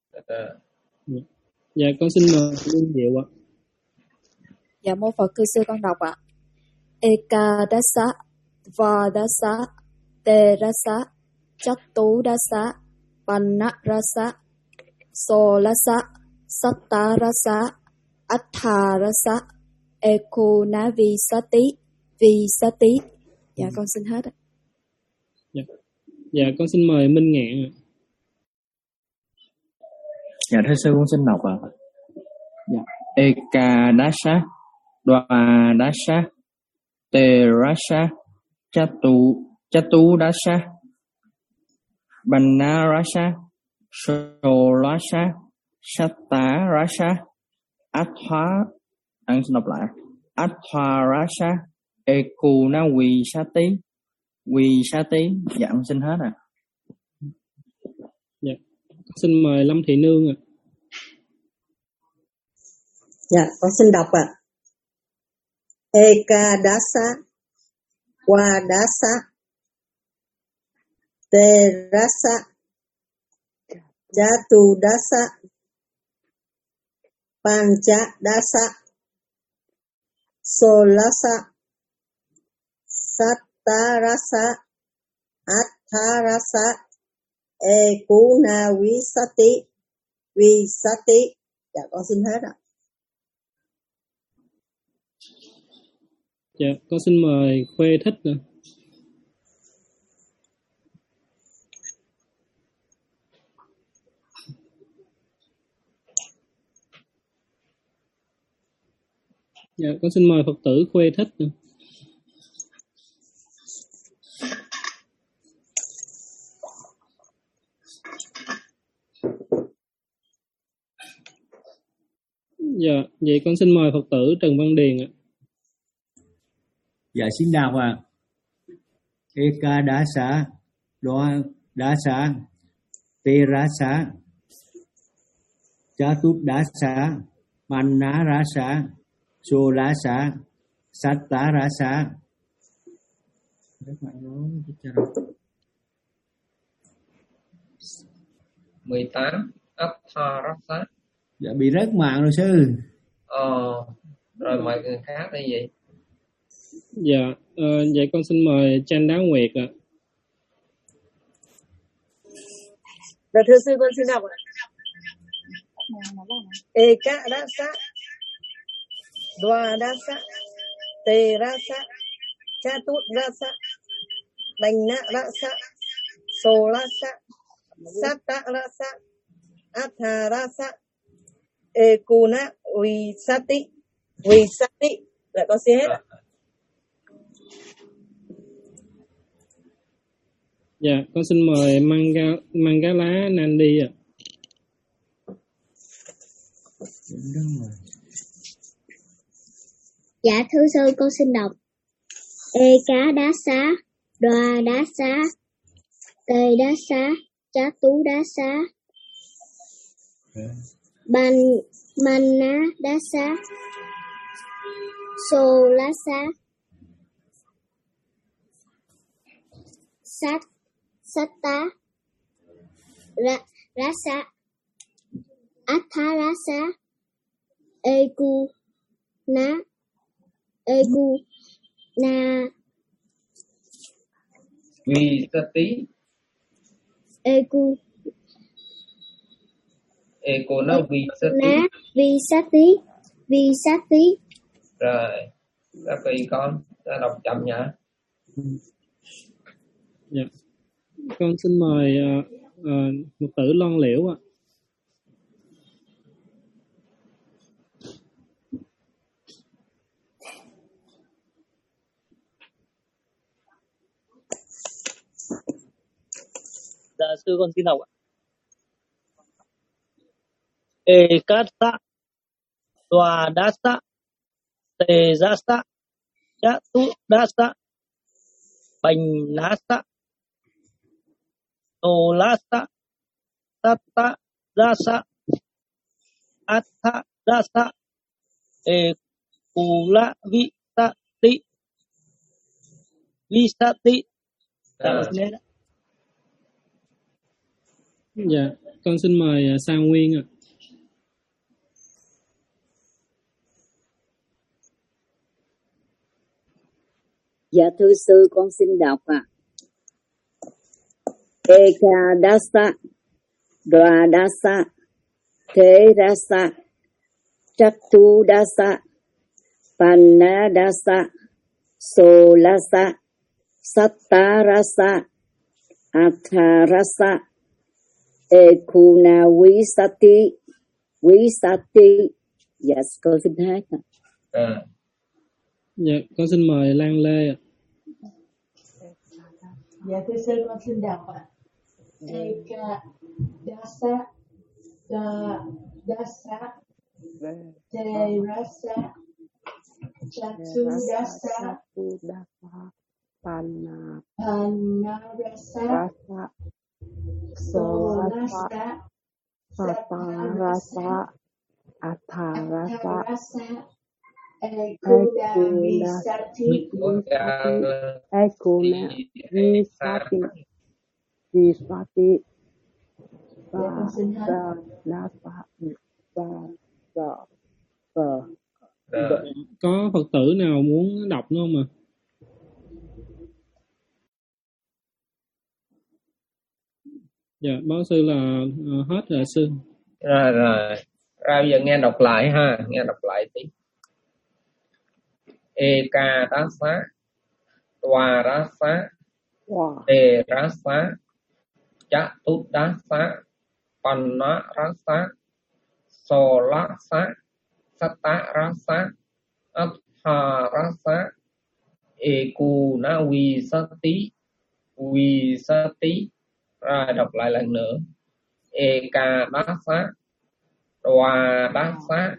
Dạ con xin mời Liên Diệu ạ. Dạ mô Phật, cư sư con đọc ạ. Ekadasa, Vadasa, Terasa, Chatudasa, Panarasa, Solasa, Satarasa, Atharasa, Ekunavisati, Visati. Dạ con xin hết ạ. Dạ. Dạ con xin mời Minh Ngạn ạ. Dạ thưa sư, con xin đọc ạ. Dạ. Ekadasa, Dwadasa, Terasa, Chatu, Chatudasa, Banarasa, Solasa, Satarasa, Atha, anh xin đọc lại. Atharasa, Ekunavisati, Visati. Dạ con xin hết ạ. Dạ. Xin mời Lâm Thị Nương ạ. Dạ, con xin đọc ạ. Ekadasa, Wadasa, Terasa, Chatudasa, Panchadasa, Solasa, Satarasa, Atharasa, Ekunavisati, Visati. Dạ con xin hết ạ. Dạ con xin mời Khuê Thích ạ. Dạ con xin mời Phật tử Khuê Thích ạ. Dạ, vậy con xin mời Phật tử Trần Văn Điền ạ. Dạ xin đọc ạ. Ekadasa, Dodasa, Terasa, Chatudasa, Panarasa, Solasa, Satarasa. mười tám Atharasa. Dạ bị rớt mạng rồi sư. Ờ, rồi mời người khác đây vậy. Dạ, uh, vậy con xin mời Tranh Đá Nguyệt ạ. Dạ thưa sư, con xin đọc ạ. Ekadasa, Dwadasa, Terasa, Chatudasa, Banarasa, Solasa, Satarasa, Atharasa, Ekuna Visati, Visati. Dạ con xin hết ạ. Dạ, con xin mời Manga, Mangala Nandi ạ. Dạ thưa sư, con xin đọc. Ekadasa, Dwadasa, Terasa, Chatudasa, Ban Manadasa, Solasa, Sat Satta, ra, rasa, atha rasa, egu na, egu na, Visati, egu ego nó visati. na, visati, visati. Rồi, các vị con ta đọc chậm nhá. Dạ. Con xin mời uh, uh, một tử Loan Liễu ạ. Dạ sư con xin đọc ạ. Ekasa, Dwadasa, Tejasa, Chatudasa, Pannasa, Solasa, Satarasa, Atharasa, Ekula Visati, Visati. Dạ con xin hết ạ. Dạ, con xin mời uh, Sa Nguyên ạ. Dạ thưa sư, con xin đọc ạ. Ekadasa, Dwadasa, Terasa, Chatudasa, Pannadasa, Solasa, Satarasa, Atharasa, Ekuna Visati, Visati. Dạ con xin hết ạ. À. Dạ, con xin mời Lan Lê ạ. Dạ thưa sư, con xin đọc ạ. Eka dasa da dasa terasa chatu dasa panna panarasa solasa satarasa atharasa ekuna visati ekuna visati visati và và la và và và và Có Phật tử nào muốn đọc nữa không ạ? Dạ, báo sư là uh, hết rồi sư. Rồi rồi. Ra bây giờ nghe đọc lại ha, nghe đọc lại tí. Ekadasa, Dwarasa, Terasa, Chatudasa, Pannarasa, Solasa, Satarasa, Atharasa, Ekuna Visati, Visati. Rồi đọc lại lần nữa. Ekadasa, Dwadasa,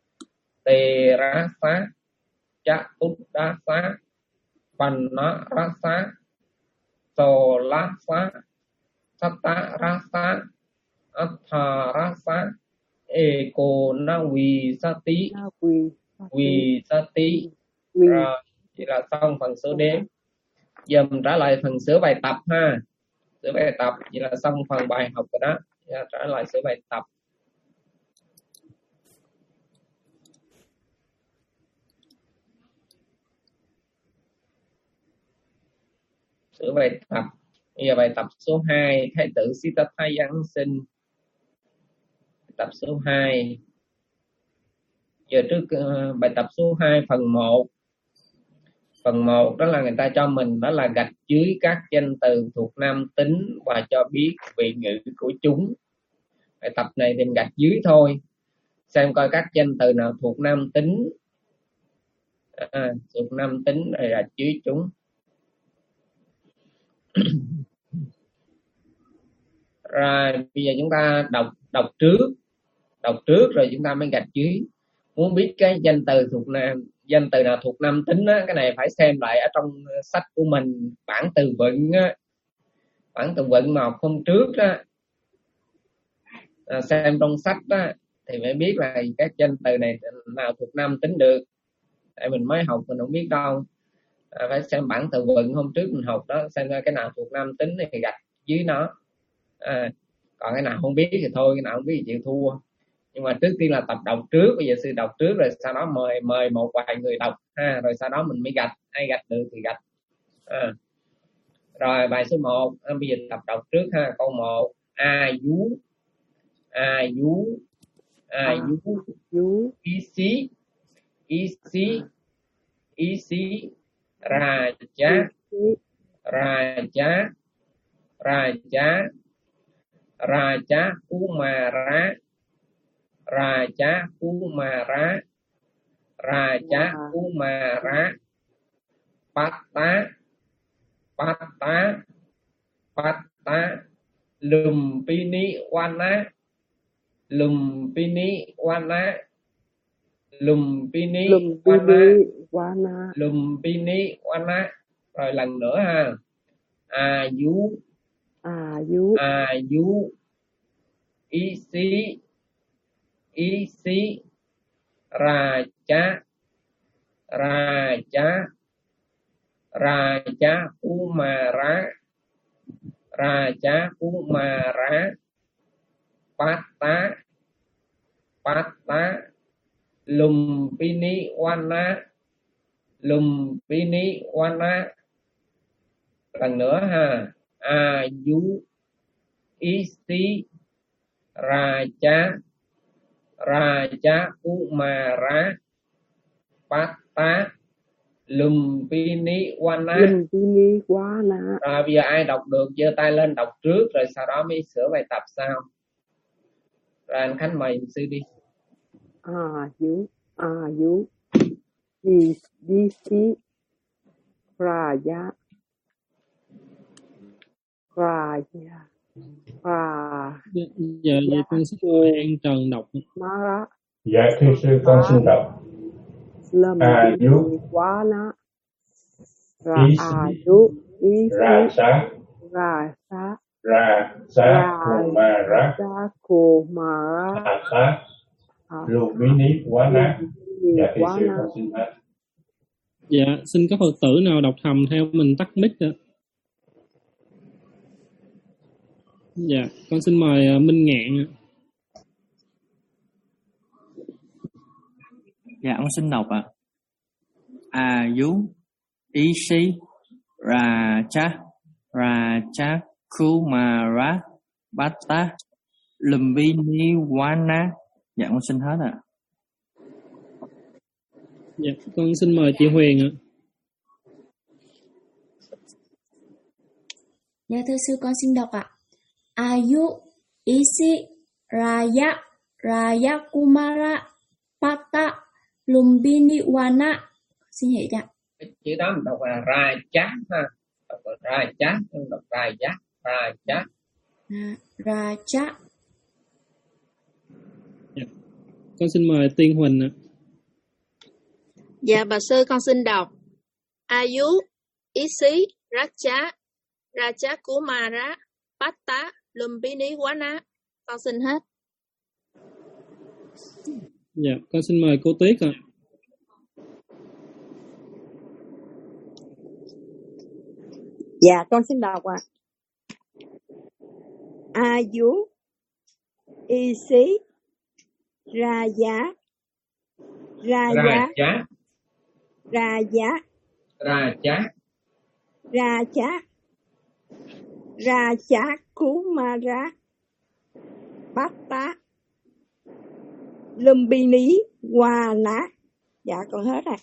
Terasa, Chatudasa, Pannarasa, Solasa, Satarasa, Atharasa, Ekuna Visati, Visati. Rồi, vậy là xong phần số đếm. Giờ mình trả lại phần sửa bài tập ha. Sửa bài tập, vậy là xong phần bài học rồi đó. Giờ trả lại sửa bài tập. Sửa bài tập. Bây giờ bài tập số hai, Thái tử Siddhartha Giáng sinh. Bài tập số hai. Giờ trước uh, bài tập số hai phần một. Phần một đó là người ta cho mình đó là gạch dưới các danh từ thuộc nam tính và cho biết vị ngữ của chúng. Bài tập này thì gạch dưới thôi. Xem coi các danh từ nào thuộc nam tính. À, thuộc nam tính rồi gạch dưới chúng. Rồi bây giờ chúng ta đọc đọc trước, đọc trước rồi chúng ta mới gạch dưới. Muốn biết cái danh từ thuộc nam, danh từ nào thuộc nam tính á, cái này phải xem lại ở trong sách của mình, bản từ vựng á, bản từ vựng mà học hôm trước á, à, xem trong sách á thì mới biết là các danh từ này nào thuộc nam tính được. Tại mình mới học mình không biết đâu. À, phải xem bản từ vựng hôm trước mình học đó, xem cái nào thuộc nam tính thì gạch dưới nó. À, còn cái nào không biết thì thôi, cái nào không biết thì chịu thua. Nhưng mà trước tiên là tập đọc trước, bây giờ sư đọc trước rồi sau đó mời mời một vài người đọc ha, rồi sau đó mình mới gạch, ai gạch được thì gạch. À. Rồi bài số một, à, bây giờ tập đọc trước ha. Câu một, a dú a dú a dú dú ý xí ý xí ý xí ra chá ra chá ra chá ra chá kumara ra chá kumara ra chá kumara patta patta patta lumpini wana lumpini wana lumpini wana wana lumpini wana. Rồi lần nữa ha. A dú a dú a dú ý xí ý xí ra chá ra chá ra chá kumara ra chá kumara patta patta lumpini wana lumpini wana. Lần nữa ha. A dú ý xí ra chá ra chá kumara patta lumpini wana. lumpini wana. Rồi bây giờ ai đọc được giơ tay lên đọc trước rồi sau đó mới sửa bài tập sau. Rồi anh Khánh mời sư đi. A dú a dú ý đi xí ra ya ra ya ra. Giờ vậy con xin mời An Trần đọc. Mara. Dạ thưa sư con xin đọc. A dú quá nó ra ý a dú ý ra xá ra xá ra xá kumara ra kumara hạ xá lumpini wana. Dạ thưa sư con xin hết. Dạ xin các Phật tử nào đọc thầm theo mình tắt mic ạ. Dạ con xin mời uh, Minh Ngạn. Dạ con xin đọc ạ. A dú ý xí ra chá ra chá kumara patta lumpini wana. Dạ con xin hết ạ. Dạ con xin mời chị Huyền ạ. Dạ thưa sư con xin đọc ạ. Ayu isi raya raya kumara patta lumpini wana. Xin hiểu ạ. Chữ đó mình đọc là ra chá ha. Đọc là ra chá, không đọc ra chá, ra chá. À, ra chá. Dạ. Con xin mời Tiên Huỳnh ạ. Dạ bà sư con xin đọc. Ayu isi racha racha kumara patta lumpini wana. Con xin hết. Dạ con xin mời cô Tuyết ạ. Dạ con xin đọc ạ. A dú y xí ra giá ra giá chá ra giá ra chá ra chá ra chá kumara patta lumpini wana. Dạ con hết rồi.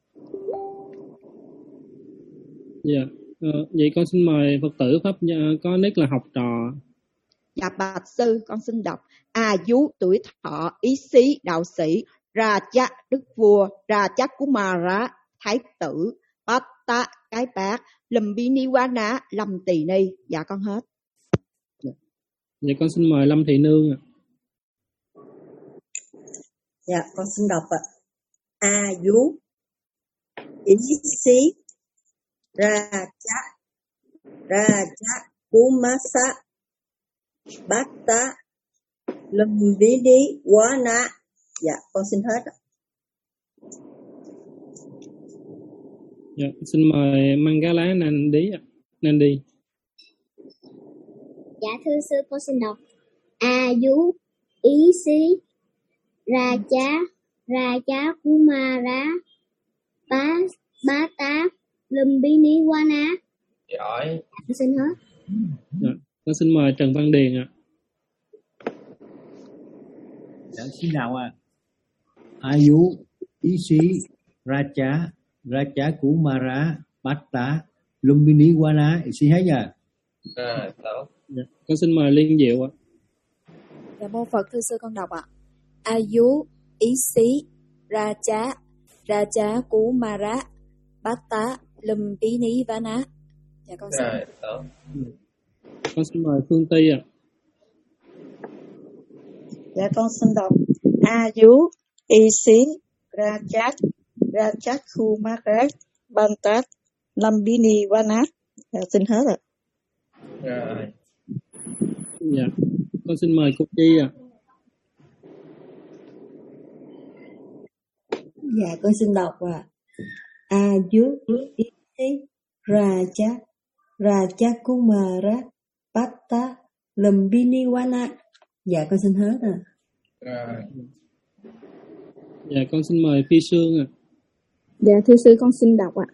Dạ ờ, vậy con xin mời Phật tử pháp có nick là học trò. Dạ bạch sư con xin đọc. A dú tuổi thọ ý xí đạo sĩ ra chá đức vua ra chá kumara thái tử patta cái bác lumpini wana lâm tỳ ni. Dạ con hết. Dạ con xin mời Lâm Thị Nương ạ. Dạ con xin đọc ạ. A dú ý xí ra chá ra chá kumasa patta lumpini wana. Dạ con xin hết ạ. Dạ xin mời Mangala Nandi ạ. Nandi. Dạ thưa sư con xin đọc. Ayu Isi Raja Raja Kumara Bá Bata Lumbini Wana. Giỏi. Con xin hết. Dạ, con xin mời Trần Văn Điền ạ. Dạ, xin đọc ạ. Ayu Isi Raja Raja Kumara Bata Lumbini Wana. Xin hết nha. À, tốt. Dạ, con xin mời Liên Diệu ạ. Dạ mô Phật thưa sư con đọc ạ. Ayu Isi Raja Raja Kumara Bata Lumbini Vana. Dạ con xin. Rồi, tốt. Con xin mời Phương Ty ạ. Dạ con xin đọc Ayu Isi Rajat Rajat Kumara Bantat Lumbini Vana. Dạ xin hết ạ. Rồi. Dạ, con xin mời cô Chi ạ. Dạ con xin đọc ạ. Ayu Isi Raja Raja Kumara Bata Lumbini Wana. Dạ con xin hết ạ. Rồi. Dạ con xin mời Phi Sương ạ. Dạ thưa sư con xin đọc ạ.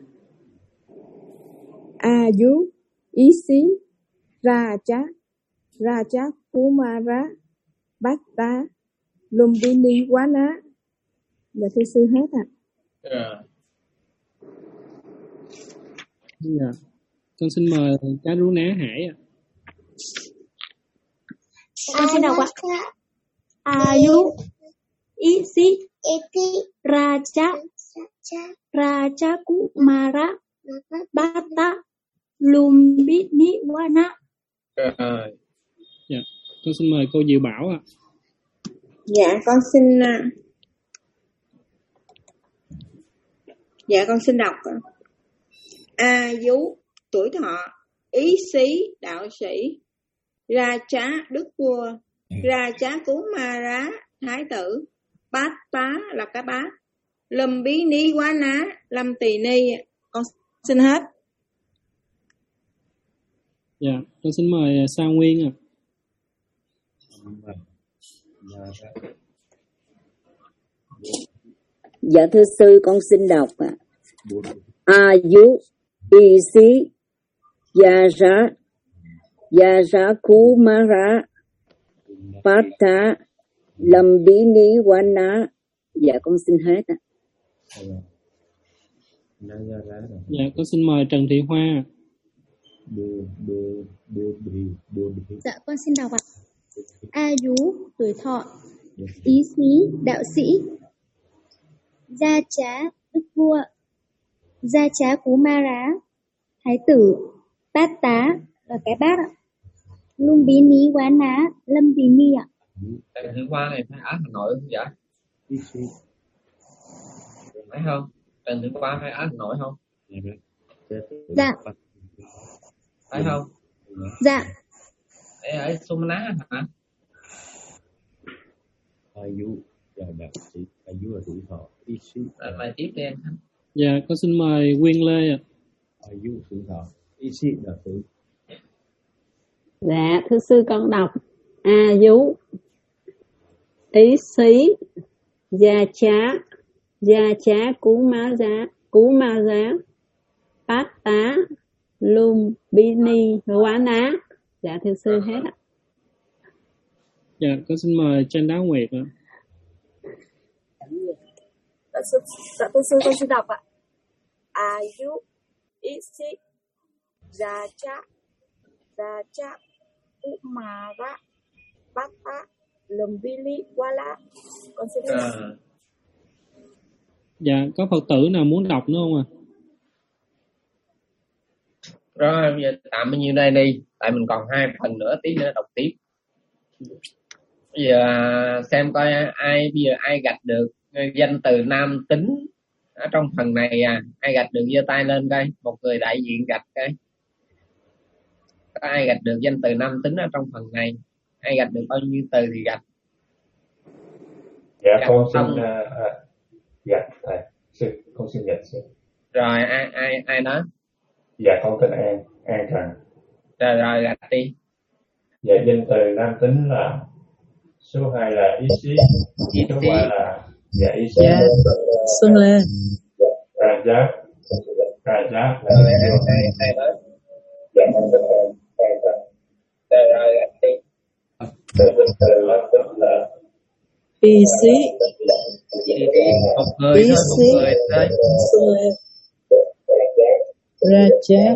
Ayu Isi Raja Raja Kumara Bata Lumbini Wana. Dạ thưa sư hết ạ. Rồi. Dạ, con xin mời Cá Rú Ná Hải ạ. Con xin đọc ạ. Ayu Isi Raja Raja Kumara Bata Lumbini Wana. Rồi. Dạ, con xin mời cô Diệu Bảo ạ. Dạ con xin Dạ con xin đọc Ayu tuổi thọ, Ý xí đạo sĩ, Ra Trá đức vua, Ra Trá Cú Ma Rá thái tử, Bát Tá là cái bát, Lâm Bí Ni Quá Ná Lâm Tỳ Ni. Con xin hết. Dạ, con xin mời Sa Nguyên ạ. Dạ thưa sư con xin đọc ạ. Ayu Isi Yara Yara Kumara Pata Lumbini Wana. Dạ con xin hết ạ. Dạ con xin mời Trần Thị Hoa. Dạ con xin đọc ạ. Ayu tuổi thọ, Ý xí đạo sĩ, Gia Trá đức vua, Gia Trá Cú Ma Rá thái tử, Bát Tá là cái bát ạ, Lumbini Quá Ná Lâm Tỳ Ni ạ. Trần Thị Hoa này phải ở Hà Nội không vậy? Phải không? Trần Thị Hoa phải ở Hà Nội không? Dạ. Phải không? Dạ. Ở, ở Sumana hả? Ayu là đạo sĩ, Ayu là tuổi thọ, Isi là bài tiếp đi em. Dạ con xin mời Quyên Lê ạ. Ayu tuổi thọ, Isi là tuổi. Dạ thưa sư con đọc Ayu Ý xí Gia Trá Gia Trá Cú Ma Giá Cú Ma Giá Bát Tá Lumbini Quá Ná. Dạ thưa sư hết ạ. Dạ con xin mời Trang Đáo Nguyệt ạ. Dạ sư, dạ thưa sư con xin đọc ạ. Ayu Isi Raja Raja Kumara Bata Lumbini Wala. Con xin đọc. À. Dạ có Phật tử nào muốn đọc nữa không ạ? À? Rồi bây giờ tạm bao nhiêu đây đi, tại mình còn hai phần nữa, tí nữa đọc tiếp. Bây giờ xem coi ai bây giờ ai gạch được danh từ nam tính ở trong phần này à, ai gạch được giơ tay lên coi, một người đại diện gạch coi. Có ai gạch được danh từ nam tính ở trong phần này, ai gạch được bao nhiêu từ thì gạch. Dạ gạch con xin xong. uh, uh, gạch thầy sư, con xin gạch sư. Rồi ai ai ai đó. Dạ con tên An, An Trần. Rồi rồi gạch đi. Dạ danh từ nam tính là Số hai là ý xí. Số ba là dạ ý xí. Dạ. Xuân Lê. Raja. Raja là ý xí. Một người ý thôi, xí. một người thôi. Xuân Lê. Raja.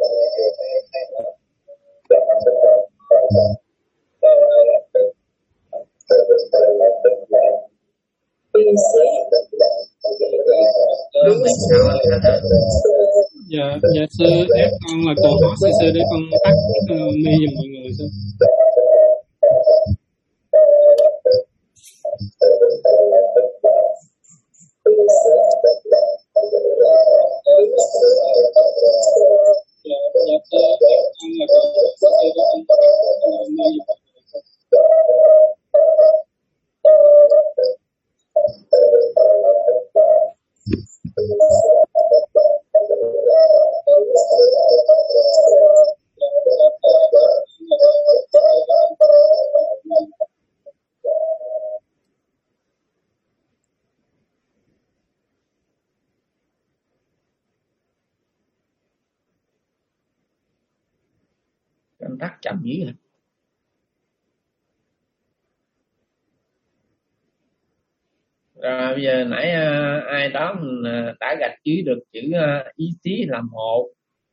Dạ, dạ sư ép con là câu hỏi sư sư để con tắt uh, mi giùm mọi người sư. Em tắt chậm dữ hả? Rồi bây giờ nãy uh, ai đó mình uh, đã gạch dưới được chữ uh, ý xí là một,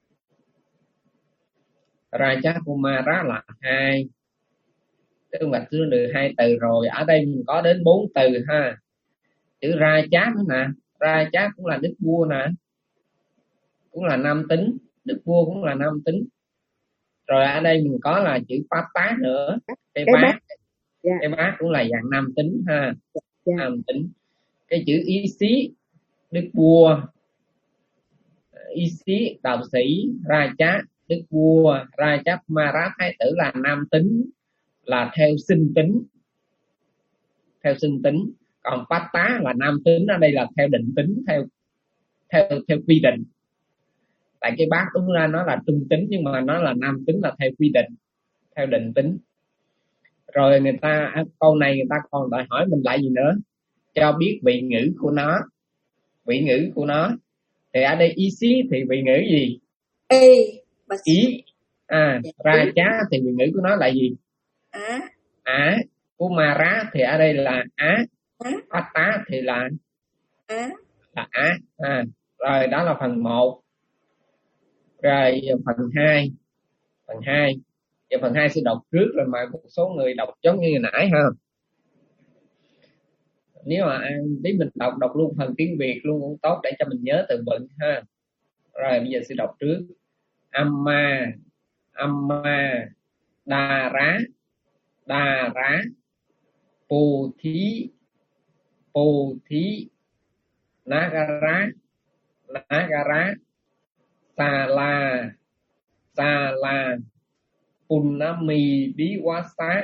Raja Kumara là hai. Cái gạch dưới được hai từ rồi. Ở đây mình có đến bốn từ ha. Chữ Raja nữa nè, Raja cũng là đức vua nè, cũng là nam tính, đức vua cũng là nam tính. Rồi ở đây mình có là chữ Pata nữa, cái bát, yeah. cái bát cũng là dạng nam tính ha, yeah. nam tính. Cái chữ ý xí, đức vua, ý xí đạo sĩ, Raja đức vua, Raja Kumara thái tử là nam tính, là theo sinh tính, theo sinh tính. Còn Pata là nam tính, ở đây là theo định tính, theo theo theo quy định. Tại cái bát đúng ra nó là trung tính, nhưng mà nó là nam tính, là theo quy định, theo định tính. Rồi người ta câu này người ta còn đòi hỏi mình lại gì nữa, cho biết vị ngữ của nó, vị ngữ của nó. Thì ở đây ý xí thì vị ngữ gì? Ê, ý. À, Raja thì vị ngữ của nó là gì? Á. Á. Kumara thì ở đây là á. Pata thì là á. Là á. À, rồi đó là phần một. Rồi phần hai. Phần hai. Giờ phần hai sẽ đọc trước rồi mà một số người đọc giống như hồi nãy ha. Nếu mà tí mình đọc đọc luôn phần tiếng Việt luôn cũng tốt để cho mình nhớ từ vựng ha. Rồi bây giờ sẽ đọc trước. Amma, Amma, Đà Rá, Đà Rá, Pù Thí, Pù Thí, Nagara, Nagara, Sa La, Sa La, Punami Diwasa,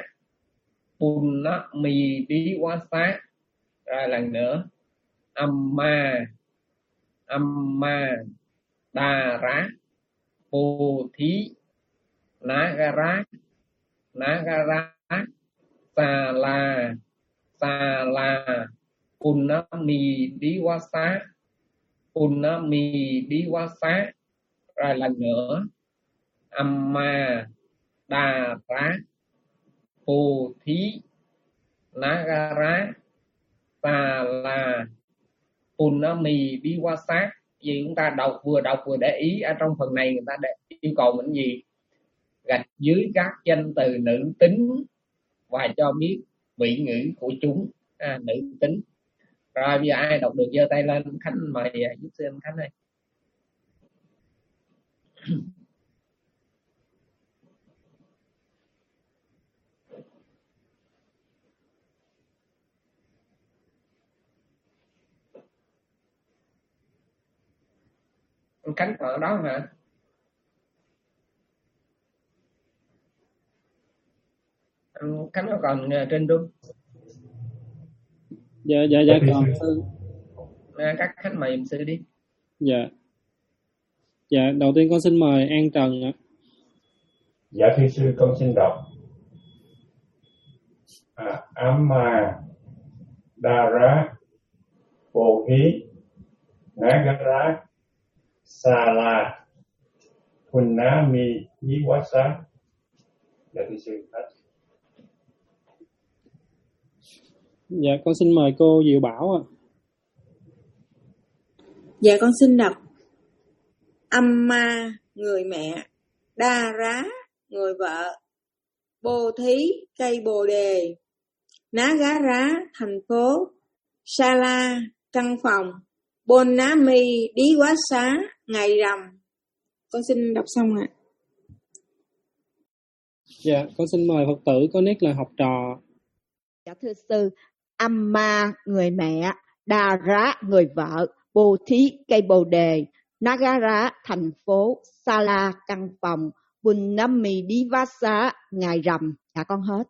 Punami Diwasa. Rồi lần nữa. Amma, Amma, Đà Rá, Pù Thí, Nagara, Nagara, Sa La, Sa La, Punami Diwasa, Punami Diwasa. Rồi lần nữa. Amma, Đà Rá, Pù Thí, Nagara, Sa La, Punami Diwasa. Vì chúng ta đọc vừa đọc vừa để ý, ở trong phần này người ta để yêu cầu mình gì? Gạch dưới các danh từ nữ tính và cho biết vị ngữ của chúng, à, nữ tính. Rồi bây giờ ai đọc được giơ tay lên. Khánh mời giúp sư anh Khánh ơi. Anh Khánh ở đó hả? Anh Khánh có còn trên đúng? Dạ dạ dạ còn sư. À, các Khánh mời em sư đi. Dạ. Dạ đầu tiên con xin mời An Trần ạ. Dạ thưa sư, con xin đọc. à, Amma Dara Bodhi Nagara Sala Punami Niwasa. Dạ thưa sư hết. Dạ con xin mời cô Diệu Bảo ạ. Dạ con xin đọc. Amma người mẹ, Đa Rá người vợ, Bồ Thí cây bồ đề, Ná Gá Rá thành phố, Sa La căn phòng, Bôn Ná Mi Đí Quá Xá ngày rằm. Con xin đọc xong ạ. Dạ con xin mời Phật tử có nick là học trò. Dạ thưa sư, Amma người mẹ, Đà Rá người vợ, Bồ Thí cây bồ đề, Nagara thành phố, Sala căn phòng, Bunnami Divasa ngày rằm. Dạ con hết.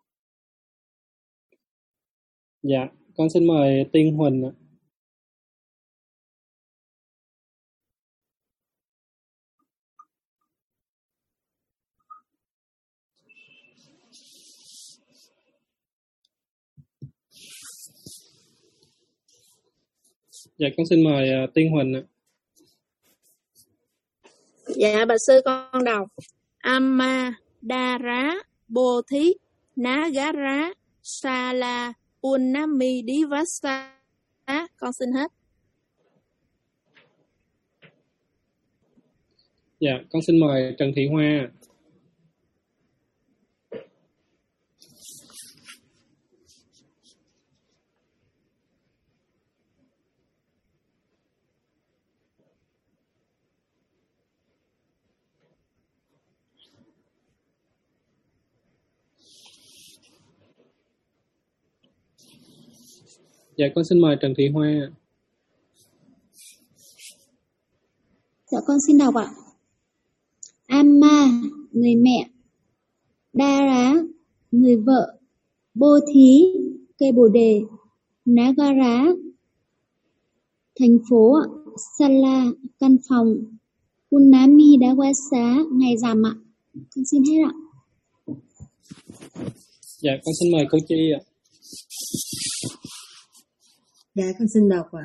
Dạ con xin mời Tiên Huỳnh ạ. Dạ con xin mời uh, Tiên Huỳnh ạ. Dạ bà sư con đọc. Amma Dara Bồ Thí Nagara Sala Punami Divasa. Con xin hết. Dạ con xin mời Trần Thị Hoa. Dạ con xin mời Trần Thị Hoa. Dạ con xin đọc ạ. Amma người mẹ, Dara người vợ, Bồ Thí cây bồ đề, Nagara thành phố, Sala căn phòng, Punami đá quá xá ngày rằm ạ. Con xin hết ạ. Dạ con xin mời cô Chi ạ. Dạ con xin đọc ạ.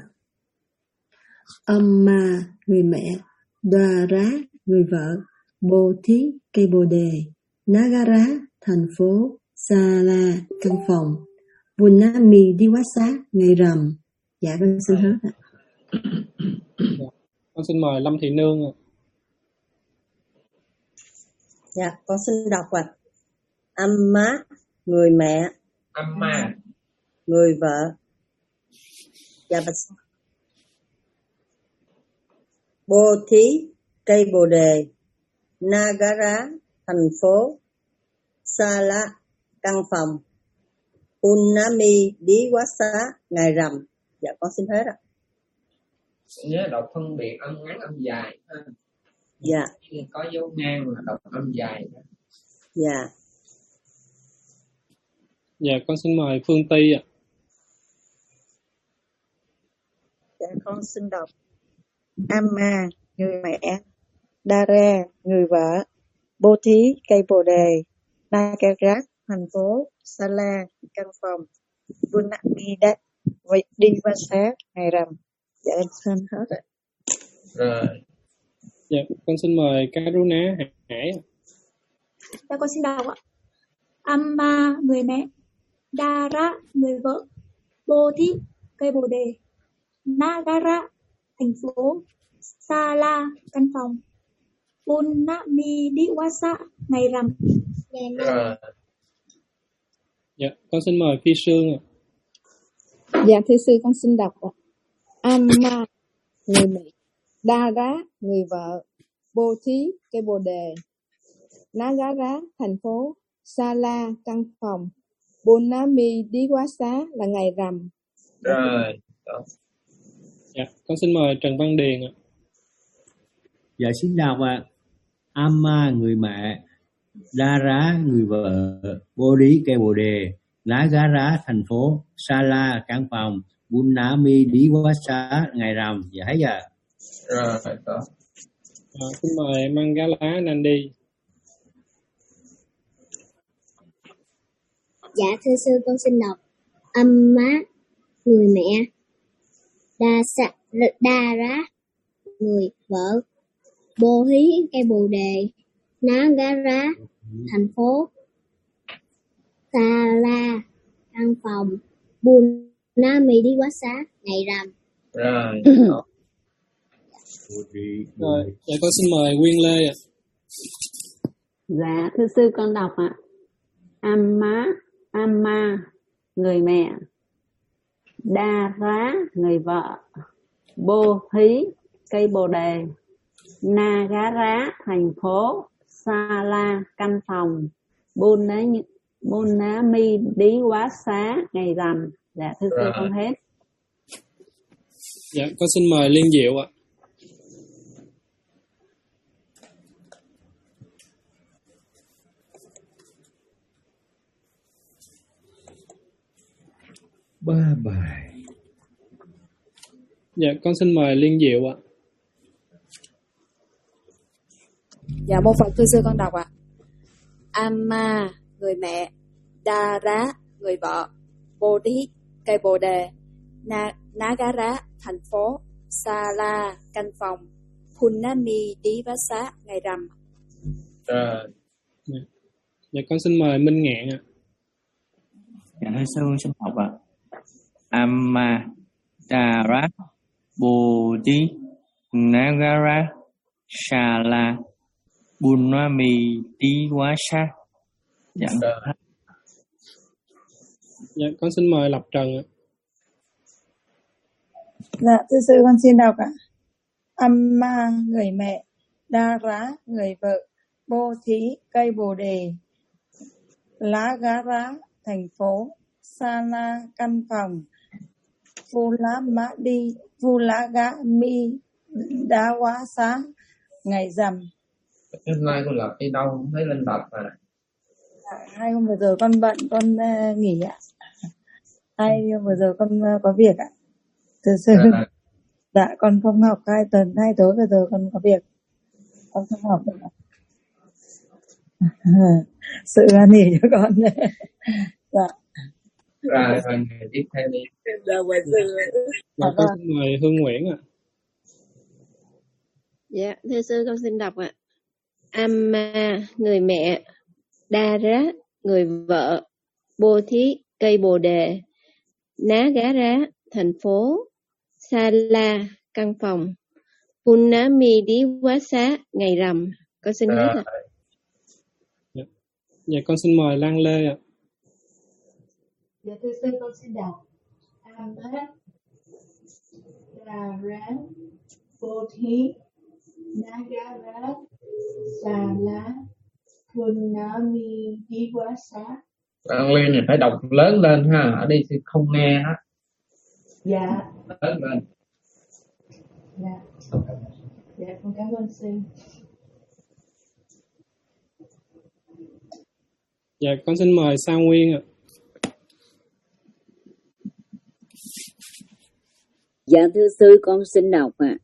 Amma người mẹ, Dara người vợ, Bồ Thí cây bồ đề, Nagara thành phố, Sala căn phòng, Punami Diwasa ngày rằm. Dạ con xin hết ạ. Dạ. Con xin mời Lâm Thị Nương ạ. Dạ con xin đọc ạ. Amma người mẹ, Amma người vợ. Dạ bà sư. Bồ Thí cây bồ đề, Nagara thành phố, Sala căn phòng, Punami Diwasa ngày rằm. Dạ con xin hết ạ. Nhớ đọc phân biệt âm ngắn âm dài. Dạ. Có dấu ngang là đọc âm dài. Dạ. Dạ con xin mời Phương Ty ạ. Dạ con xin đọc. Amma người mẹ, Dara người vợ, Bồ Thí cây bồ đề, Nagarat thành phố, Sala căn phòng, Punami đi qua xá ngày rằm. Dạ em xin hết ạ. Rồi. Dạ con xin mời Karuna Hải. Dạ con xin đọc ạ. Amma người mẹ, Dara người vợ, Bồ Thí cây bồ đề, Nagara thành phố, Sala căn phòng, Punami Diwasa ngày rằm. Rồi. Dạ con xin mời Phi Sương ạ. Dạ thưa sư con xin đọc ạ. Amma người mẹ, Dara người vợ, Bồ Thí cây bồ đề, Nagara thành phố, Sala căn phòng, Punami Diwasa là ngày rằm. Rồi. Dạ con xin mời Trần Văn Điền ạ. Dạ xin đọc ạ. Amma người mẹ, Dara người vợ, Bồ Thí cây bồ đề, Nagara thành phố, Sala căn phòng, Punami Diwasa ngày rằm. Dạ thấy giờ. Rồi đó. À, xin mời Mangala Nandi. Dạ thưa sư, con xin đọc. Amma, người mẹ. Đa sa, đa rá, người vợ. Bồ hí, cây bồ đề. Ná gá rá, thành phố. Sa la, căn phòng. Bùn na mì đi quá xá, ngày rằm. Rồi. Rồi, dạ con xin mời Nguyên Lê ạ. Dạ thưa sư, con đọc ạ. Amma, Amma, người mẹ. Đa rá, người vợ. Bô hí, cây bồ đề. Na gá rá, thành phố. Sa la, căn phòng. Bôn ná, bôn ná mi đi quá xá, ngày rằm. Dạ thưa sư, con hết. Dạ con xin mời Liên Diệu ạ. Ba bài. Dạ con xin mời Liên Diệu ạ. Dạ mô Phật, thưa sư con đọc ạ. Amma, người mẹ. Đa rá, người vợ. Bồ tí, cây bồ đề. Na, Nagara, thành phố. Sa la, căn phòng. Punami, đi vá xá, ngày rằm. Rồi. Dạ. Dạ con xin mời Minh Ngạn ạ. Dạ thưa sư, con xin đọc ạ. Amma, Dara, Bodhi, Nagara, Shala, Bunami, Diwasa. Dạ. Dạ con xin mời Lập Trần ạ. Dạ thưa sư, con xin đọc ạ. Amma, người mẹ. Dara, người vợ. Bô thí, cây bồ đề. Lá gá rá, thành phố. Sana, căn phòng. Phu lá mã đi, phu lá gá mi đá quá xá, ngày rằm. Hôm nay con Lập đi đâu không thấy lên đọc mà. À, hai hôm vừa rồi con bận, con uh, nghỉ ạ. Hai hôm vừa rồi con uh, có việc ạ. Thưa sư, à. Dạ con không học hai tuần, hai tối vừa rồi con có việc. Con không học được ạ. Sự an nghỉ cho con. Dạ. Rồi, rồi, tiếp theo đi. Dạ, mời sư. Dạ, con xin mời Hương Nguyễn ạ. Dạ, thưa sư con xin đọc ạ. Amma, người mẹ. Đa rá, người vợ. Bô thí, cây bồ đề. Ná gá rá, thành phố. Sa la, căn phòng. Punami đi quá xá, ngày rằm. Con xin hết ạ. Dạ. Dạ, con xin mời Lan Lê ạ. Dạ thưa sư, con xin đọc. Amma, Đà rá, Bồ thí, Nagara, Sa la, Punami đi quá xá. Lan Lê này phải đọc lớn lên ha, ở đây thì không nghe đó. Dạ. Lớn lên. Dạ. Dạ con cảm ơn sư. Dạ con xin mời Sa Nguyên ạ. Dạ thưa sư, con xin đọc ạ.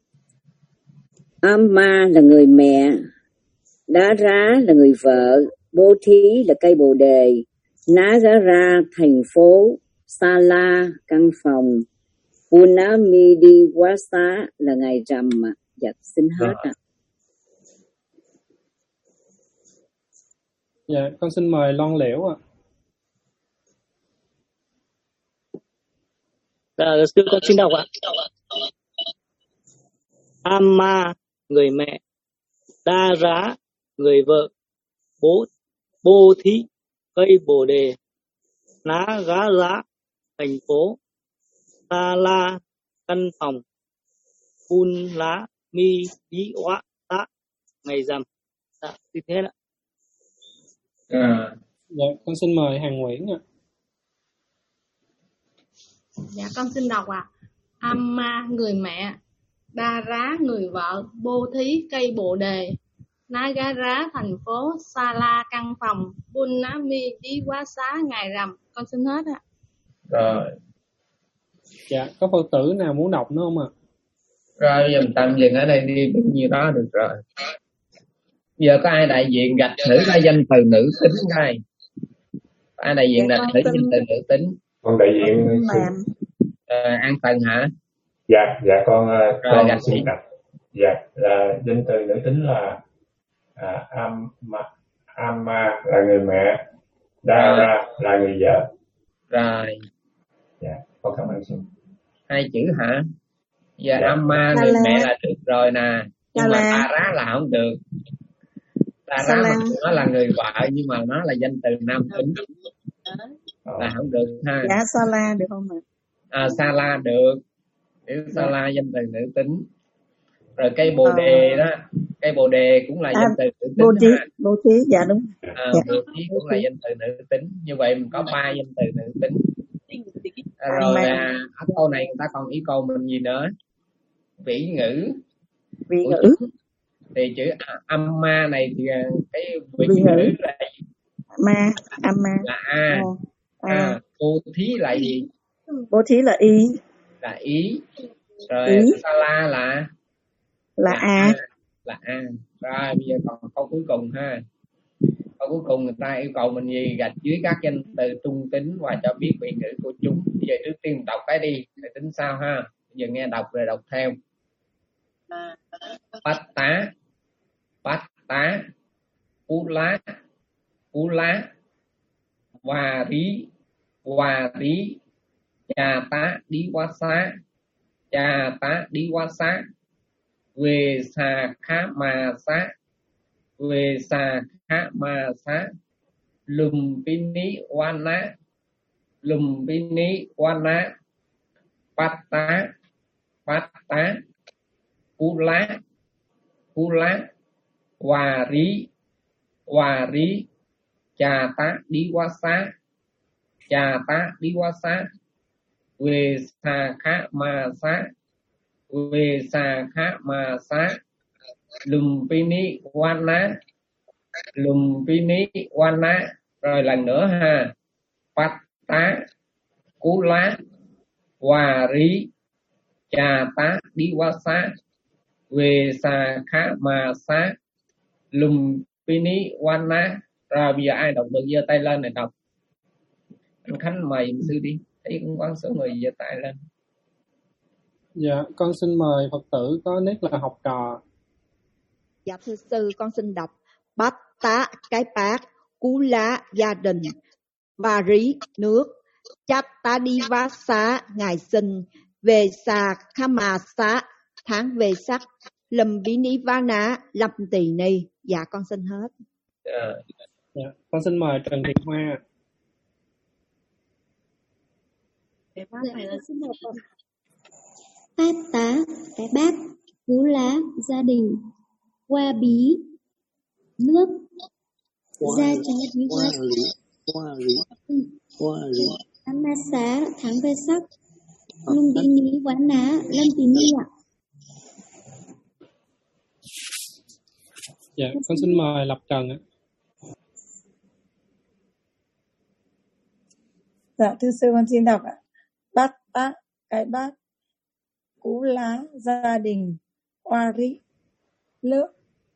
Amma là người mẹ. Đá rá là người vợ. Bô thí là cây bồ đề. Ná gá ra, thành phố. Sa la, căn phòng. Punami đi quá xá là ngày rằm ạ. Dạ xin hết ạ. Dạ con xin mời Loan Liễu ạ. Dạ sư con xin đọc ạ. Amma, người mẹ. Đa rá, người vợ. Bố bô thí, cây bồ đề. Ná gá rá, thành phố. Sa la, căn phòng. Pun lá mi đi oa tá, ngày rằm. Dạ như thế ạ. À. Dạ con xin mời Hằng Nguyễn ạ. Dạ con xin đọc ạ. À. Amma, người mẹ. Đa rá, người vợ. Bô thí, cây bồ đề. Nagara, thành phố. Sa la, căn phòng. Punami đi quá xá, ngày rằm. Con xin hết ạ. Rồi. Dạ có Phật tử nào muốn đọc nữa không ạ? Rồi giờ mình tạm dừng ở đây đi, bao nhiêu đó được rồi. Giờ có ai đại diện gạch thử ra danh từ nữ tính đây? Ai đại diện Dạ là con nữ xin danh từ nữ tính. Con đại con diện xin sư. làm Ờ, An Tần hả? Dạ, dạ con ờ, Rồi con gạch xin đi. đặt. Dạ, là danh từ nữ tính là à, Amma, Amma là người mẹ, Dara là người vợ. Rồi. Dạ, con cảm ơn sư. Hai chữ hả? Giờ Dạ. Amma Sa người la mẹ là được rồi nè, nhưng Sa mà la Dara là không được. Sa Dara la mặc dù nó là người vợ nhưng mà nó là danh từ nam tính là không được ha. dạ sa la được không ạ? À, Sala được, chữ Dạ. Sala danh từ nữ tính. Rồi cây bồ Ờ, đề đó, cây bồ đề cũng là à, danh từ nữ bố tính thí ha. bố thí dạ đúng. À, Dạ bồ thí bố cũng là thí danh từ nữ tính. Như vậy mình có ba danh từ nữ tính. À, rồi Amma à, ở câu này người ta còn yêu cầu mình gì nữa? Vĩ ngữ vị của ngữ chúng. Thì chữ a- Amma này thì à, cái vĩ vị ngữ ngữ là ma amma là a, Ờ, a a, bồ thí là gì? bố thí là y Là ý. Rồi ý Sala là là là a a, là a. Rồi bây giờ còn câu cuối cùng ha. Câu cuối cùng người ta yêu cầu mình gì? Gạch dưới các danh từ trung tính và cho biết vị ngữ của chúng. Bây giờ trước tiên mình đọc cái đi rồi tính sao ha. Bây giờ nghe đọc rồi đọc theo. Bát tá, bát tá, cú lá, cú lá, hòa rí, hòa rí, trà tá đi quá xá, trà tá đi quá xá, về xà khá mà xá, về xà khá mà xá, lùm pini wana, lùm pini wana, bát tá, bát tá, cú lá, cú lá, hòa rí, hòa rí, trà tá đi quá xá, trà tá đi quá xá, về xà khá mà xá, về xà khá mà xá, lùm pini wana, lùm pini wana. Rồi lần nữa ha. Bát tá, cú lá, hòa rí, trà tá đi quá xá, về xà khá mà xá, lùm pini wana. Rồi bây giờ ai đọc được giơ tay lên để đọc. Anh Khánh mời sư đi. Thấy cũng có số người giơ tay lên. Dạ, con xin mời Phật tử có nick là học trò. Dạ thưa sư, con xin đọc bát tá cái bát, cú lá gia đình, và rí nước, chát tá đi vá xá ngày sinh, về xà kha mà xá tháng về sắc, lâm bí ní vá ná lâm tỳ ni. Dạ con xin hết. Dạ. Dạ, con xin mời Trần Thị Hoa. Dạ, con xin đọc ạ. Bát tá cái bát, cú lá gia đình, qua bí nước, gia trái bí hoa Hoa lý, hoa lý, tháng ma xá tháng về sắc, lung đi ní quán ná lâm tí ni ạ. Dạ, con xin mời Lập Trần ạ. dạ thưa sư con xin đọc ạ. Bát tá cái bát, cú lá gia đình, oa rí nước,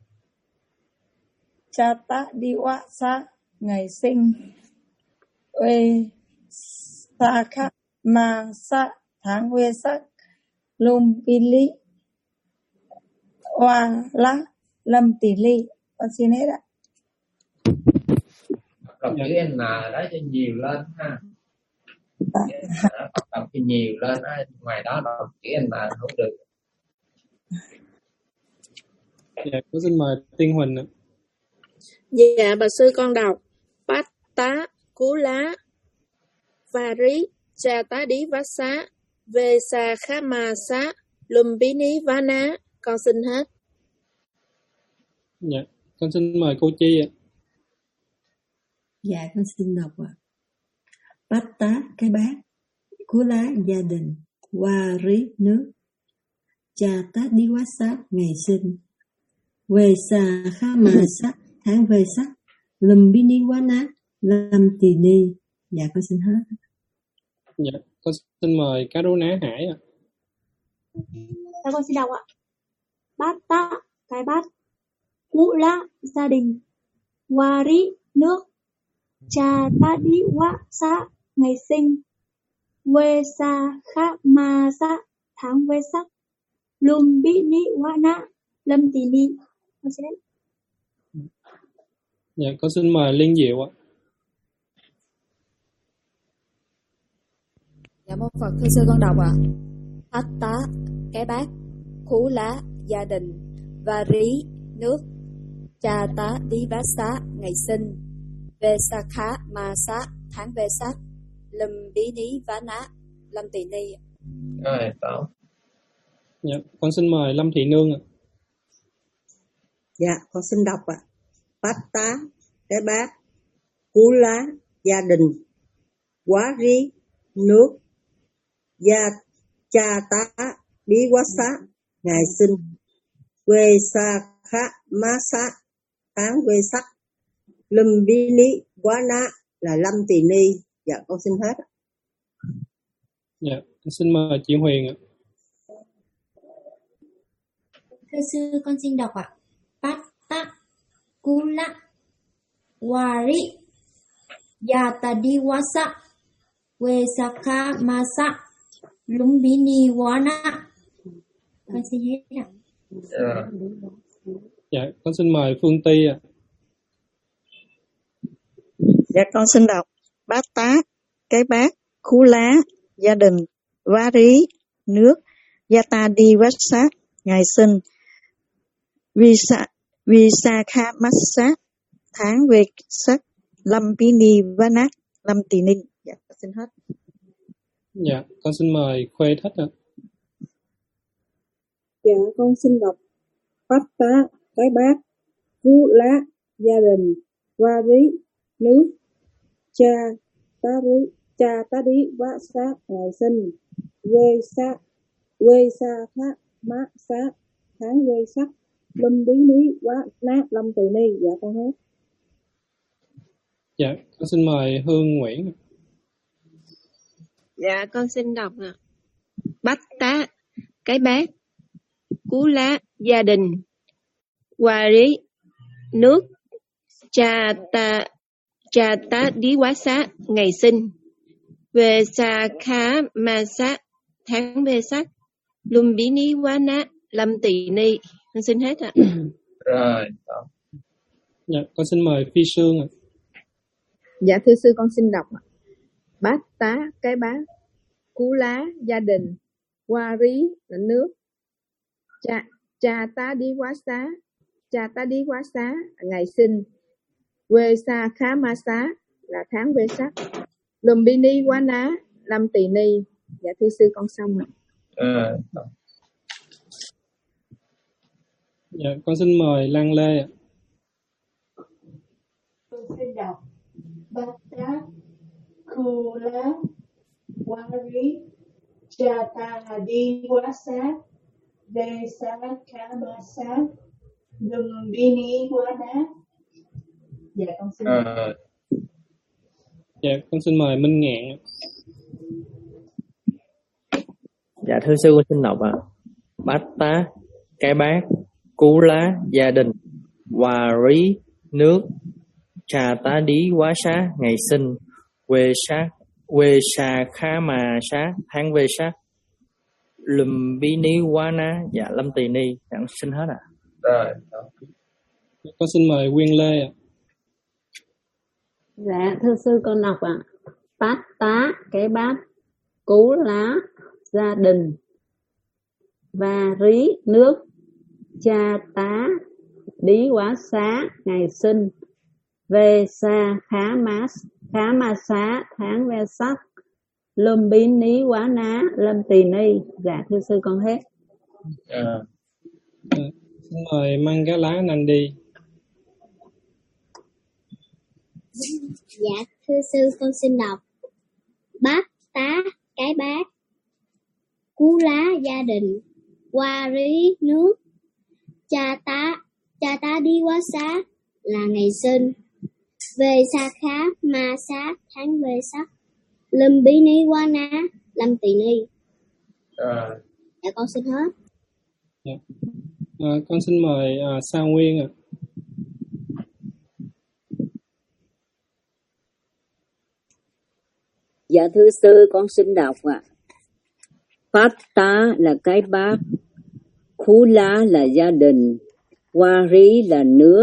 cha tá đi oa xá ngày sinh, uê sa khắc ma sa tháng uê sắc, lum pili oa lá lâm tỷ ly. Con xin hết ạ. Đọc chữ N đó cho nhiều lên ha. Đọc cho nhiều lên đó. Ngoài đó đọc chữ N không được. Dạ, con xin mời Tiên Huỳnh ạ. Dạ bà sư con đọc bát tá, cú lá, và rí, trà tá đi vá xá, về xà khá mà xá, lùm bí ní vá ná. Con xin hết. Dạ, con xin mời cô Chi ạ. Dạ con xin đọc ạ. Bát tá cái bát, cú lá gia đình, hoa rí nước, trà tá đi quá sát ngày sinh, về xà kha mà sắc tháng về sắc, lùm bí ni quá ná lâm tỳ ni. Dạ con xin hết. Dạ, con xin mời Karuna Hải ạ. Dạ con xin đọc ạ. Bát tá cái bát, cú lá gia đình, hoa rí nước, Cha ta đi wa sa ngày sinh. Quê sa khá ma sa tháng quê sắc. Lum bi ni wa na lâm tỳ ni. Con xin hết. Dạ, con xin mời Liên Diệu ạ. Dạ mô Phật, thưa sư con đọc ạ. Thách tá, cái bát, khú lá, gia đình, và rí, nước, cha tá, đi vá xá, ngày sinh, về sa khá, ma xá, tháng về sát, lâm bí ní, vá ná, lâm tỳ ni. Rồi, tốt. Dạ, con xin mời Lâm Thị Nương ạ. Dạ, con xin đọc ạ. Bát tá, cái bát, cú lá, gia đình, quá rí, nước, gia cha tá, bí quá xá, ngày sinh, quê sa khá má xá, tháng quê sắc, lâm bí ní, quá ná là lâm tỳ ni. Dạ, con xin hết. Dạ, con xin mời chị Huyền ạ. Thưa sư, con xin đọc ạ. Bát tá, cú lá, Wari Yatadiwasa Wesakha Masa Lumbini Wana. Con xin hết ạ. À. Dạ, con xin mời Phương Ty ạ. Dạ, con xin đọc. Bát tá, cái bát, khú lá, gia đình, vá rí, nước, Yatadiwasa, ngày sinh, Visa Visakha Masa, tháng về sắc, lâm bí ni vá lâm tỳ ni. Dạ, con xin hết. Dạ, con xin mời Khuê Thích ạ. Dạ, con xin đọc. Bát tá, cái bát, cú lá, gia đình, va rí, nước, cha tá rí, cha tá đi vá xá, ngày sinh, quê sa quê sa khá má xá, tháng quê sắc, lâm bí ní quá nát lâm tỳ ni. Dạ, con hết. Dạ, con xin mời Hương Nguyễn. Dạ, con xin đọc ạ. Bát tá, cái bát, cú lá, gia đình, hòa rí, nước, cha ta cha tá đi quá xá, ngày sinh, về sa khá ma xá, tháng về sắc, lum bí ní quá ná lâm tỳ ni. Con xin hết ạ. Rồi, dạ, con xin mời Phi Sương ạ. Dạ thưa sư, con xin đọc ạ. Bát tá, cái bát, cú lá, gia đình, hoa rí là nước, cha cha tá đi quá xá, cha tá đi quá xá ngày sinh, quê sa khá ma xá là tháng quê sắc, lùm bi ni quá ná lâm tỳ ni. Dạ thưa sư, con xong ạ. À. Dạ, con xin mời Lan Lê ạ. Con xin đọc. Bát tá, khu lá, hoa rí, cha ta đi quá xá, về sa khá ma xá, lùm bi ni quá ná. Dạ, con xin đọc. À. Dạ, con xin mời Minh Ngạn. Dạ thưa sư, con xin đọc ạ. Bát tá, cái bát, cú lá, gia đình, hòa rí, nước, trà tá đi quá xá, ngày sinh, quê sát quê sa khá mà xá, tháng về sát, lùm bí ní quá ná, dạ lâm tỳ ni. Dạ, xin hết ạ. Rồi, con xin mời Quyên Lê ạ. Dạ thưa sư, con đọc ạ. Bát tá, cái bát, cú lá, gia đình, và rí, nước, cha tá đi quá xá, ngày sinh, về sa khá má khá ma xá, tháng ve sắc, lùm bí ní quá ná lâm tỳ ni. Dạ thưa sư, con hết. À. À, xin mời Măng Cá Lá Nanh đi. Dạ thưa sư, con xin đọc. Bát tá, cái bát, cú lá, gia đình, hoa rí, nước, cha tá cha tá đi quá xá là ngày sinh, về sa khá ma xá, tháng về sắc, lâm bí ní quá ná lâm tỳ ni. À. Dạ con xin hết. Dạ. À, con xin mời à, Sa Nguyên ạ. Dạ thưa sư, con xin đọc ạ. À. Pata là cái bát, Kula là gia đình, Wari là nước,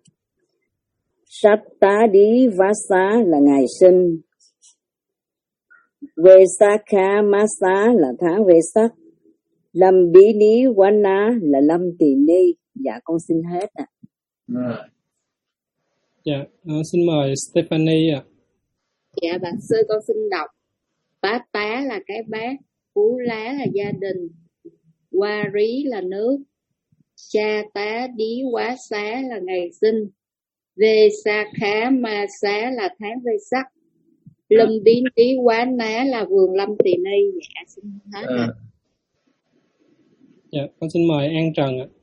Sattadi Vasa là ngày sinh, Vesakha Masa là tháng Vesak, Lambini Wana là Lâm Tỳ Ni. Dạ con xin hết ạ. À. Dạ, uh, xin mời Stephanie ạ. À. Dạ bạch sư, con xin đọc. Bát tá là cái bát, Phú lá là gia đình, Wari là nước, Cha tá Dí Quá Xá là ngày sinh, Vesakha Ma Xá là tháng Vesak, Lâm Bí Ní Quá Ná là vườn Lâm Tỳ Ni. Dạ xin hết ạ. À. Dạ, con xin mời An Trần ạ.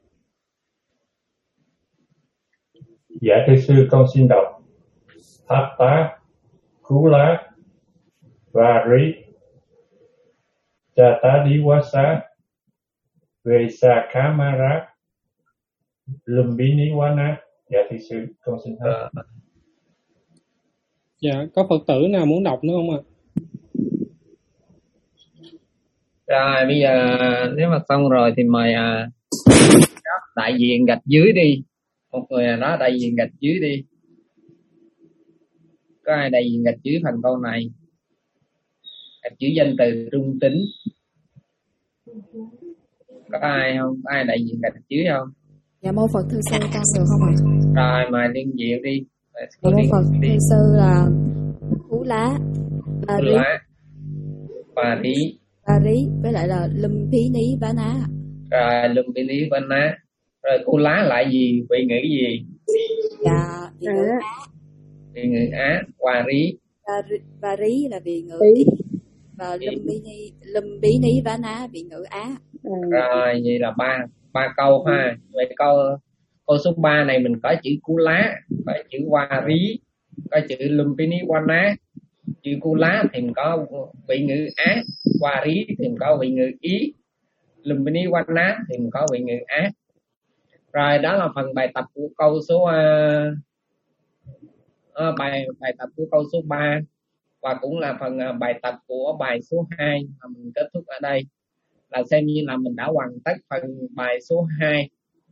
Dạ thưa sư, con xin đọc. Tháp tá, Cú lá, Vari, Cha tá Dí Quá Xá, Vesakha Ma Ra, Lumbini Quá Ná. Dạ thưa sư, con xin hết. Dạ, có Phật tử nào muốn đọc nữa không ạ? Rồi bây giờ nếu mà xong rồi thì mời à, đại diện gạch dưới đi. Một người nào đó đại diện gạch dưới đi. Có ai đại diện gạch dưới phần câu này? Gạch dưới danh từ trung tính. Có ai không? Có ai đại diện gạch dưới không? Dạ mô Phật thưa sư, con được không ạ? Rồi mời liên diệu đi. Dạ mô Phật thưa sư là Phú lá, Ba Rí, Ba Rí, Ba Rí với lại là Lâm Phí Ní Vá Ná. Rồi Lâm Phí Ní Vá Ná. Rồi Cú lá lại gì? Vị ngữ gì? Dạ vị ngữ Á. Vị ngữ Á. Ba Rí, Ba Rí là vị ngữ Ý. Và Lâm Bí Ní, Lâm Bí Ní Vá Ná vị ngữ Á. Rồi vậy là ba ba câu ha. Vậy câu câu số ba này mình có chữ Cú lá, có chữ Hoa Rí, có chữ Lumbini Wana. Chữ Cú lá thì mình có vị ngữ Á, Hoa Rí thì mình có vị ngữ Ý, Lumbini Wana thì mình có vị ngữ Á. Rồi đó là phần bài tập của câu số uh, uh, bài bài tập của câu số ba, và cũng là phần uh, bài tập của bài số hai mà mình kết thúc ở đây. Là xem như là mình đã hoàn tất phần bài số hai.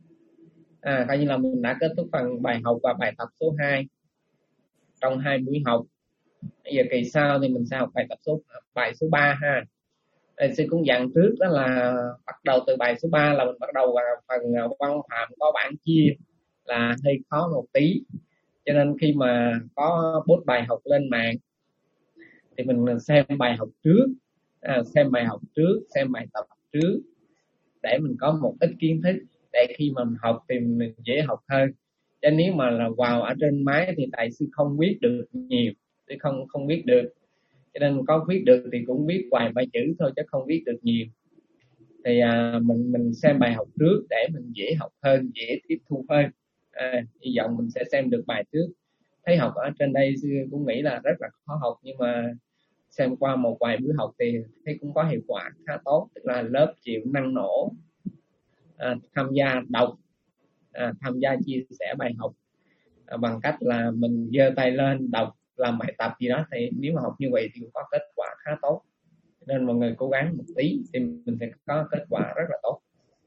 À, coi như là mình đã kết thúc phần bài học và bài tập số hai trong hai buổi học. Bây giờ kỳ sau thì mình sẽ học bài tập số bài số ba ha. Thầy sư cũng dặn trước đó là bắt đầu từ bài số ba là mình bắt đầu vào phần văn phạm có bảng chia là hơi khó một tí. Cho nên khi mà có post bài học lên mạng thì mình xem bài học trước, à, xem bài học trước, xem bài tập trước để mình có một ít kiến thức, để khi mà mình học thì mình dễ học hơn. Chứ nếu mà là vào ở trên máy thì thầy sư không biết được nhiều, thì không không biết được. Cho nên có viết được thì cũng viết vài ba chữ thôi chứ không viết được nhiều. Thì à, mình mình xem bài học trước để mình dễ học hơn, dễ tiếp thu hơn. À, hy vọng mình sẽ xem được bài trước. Thấy học ở trên đây sư cũng nghĩ là rất là khó học, nhưng mà xem qua một vài bữa học thì thấy cũng có hiệu quả khá tốt. Tức là lớp chịu năng nổ, à, tham gia đọc, à, tham gia chia sẻ bài học, à, bằng cách là mình giơ tay lên đọc, làm bài tập gì đó. Thì nếu mà học như vậy thì cũng có kết quả khá tốt. Nên mọi người cố gắng một tí thì mình sẽ có kết quả rất là tốt.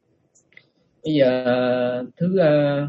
Bây giờ thứ uh,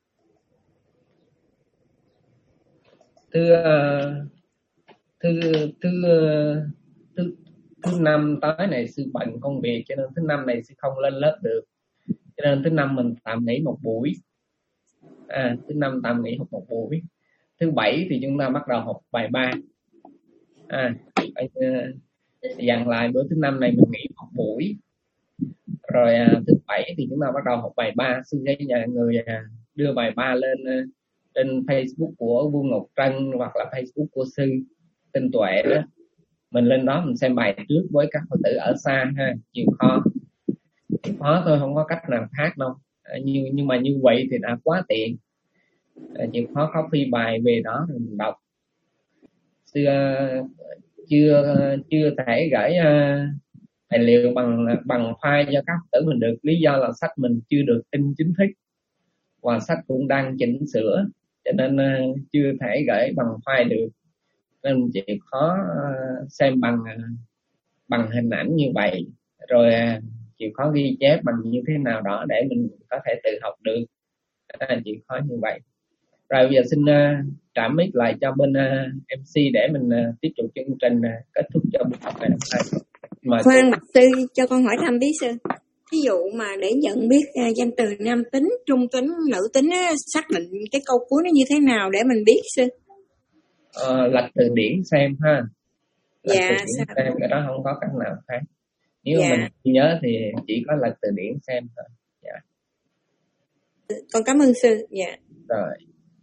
thứ uh, thứ thứ uh, thứ thứ năm tới này sư bận công việc, cho nên thứ năm này sư không lên lớp được. Cho nên thứ năm mình tạm nghỉ một buổi. À, thứ năm tạm nghỉ học một buổi. Thứ bảy thì chúng ta bắt đầu học bài ba. À, dặn lại bữa thứ năm này mình nghỉ một buổi. Rồi à, thứ bảy thì chúng ta bắt đầu học bài ba. Sư sẽ nhờ người à, đưa bài ba lên uh, trên Facebook của Vương Ngọc Trân hoặc là Facebook của sư Tinh Tuệ đó. Mình lên đó mình xem bài trước với các Phật tử ở xa ha, chịu khó. Chịu khó thôi, không có cách nào khác đâu. À, nhưng, nhưng mà như vậy thì đã quá tiện. À, chịu khó copy bài về đó rồi mình đọc. Sư uh, chưa chưa thể gửi uh, tài liệu bằng bằng file cho các Phật tử mình được, lý do là sách mình chưa được in chính thức và sách cũng đang chỉnh sửa, cho nên uh, chưa thể gửi bằng file được. nên chịu khó xem bằng bằng hình ảnh như vậy, rồi chịu khó ghi chép bằng như thế nào đó để mình có thể tự học được. Chịu khó như vậy. Rồi bây giờ xin uh, trả mic lại cho bên uh, em xê để mình uh, tiếp tục chương trình uh, kết thúc cho buổi học ngày hôm nay. Mời Khoan, bạch sư cho con hỏi thăm bí sư. Ví dụ mà để nhận biết uh, danh từ nam tính, trung tính, nữ tính á, xác định cái câu cuối nó như thế nào để mình biết sư? Uh, lật từ điển xem ha. Lật Dạ. từ điển Sao? xem, cái đó không có cách nào khác. Nếu Dạ. mình nhớ thì chỉ có lật từ điển xem thôi. Dạ. Con cảm ơn sư. Dạ. Rồi.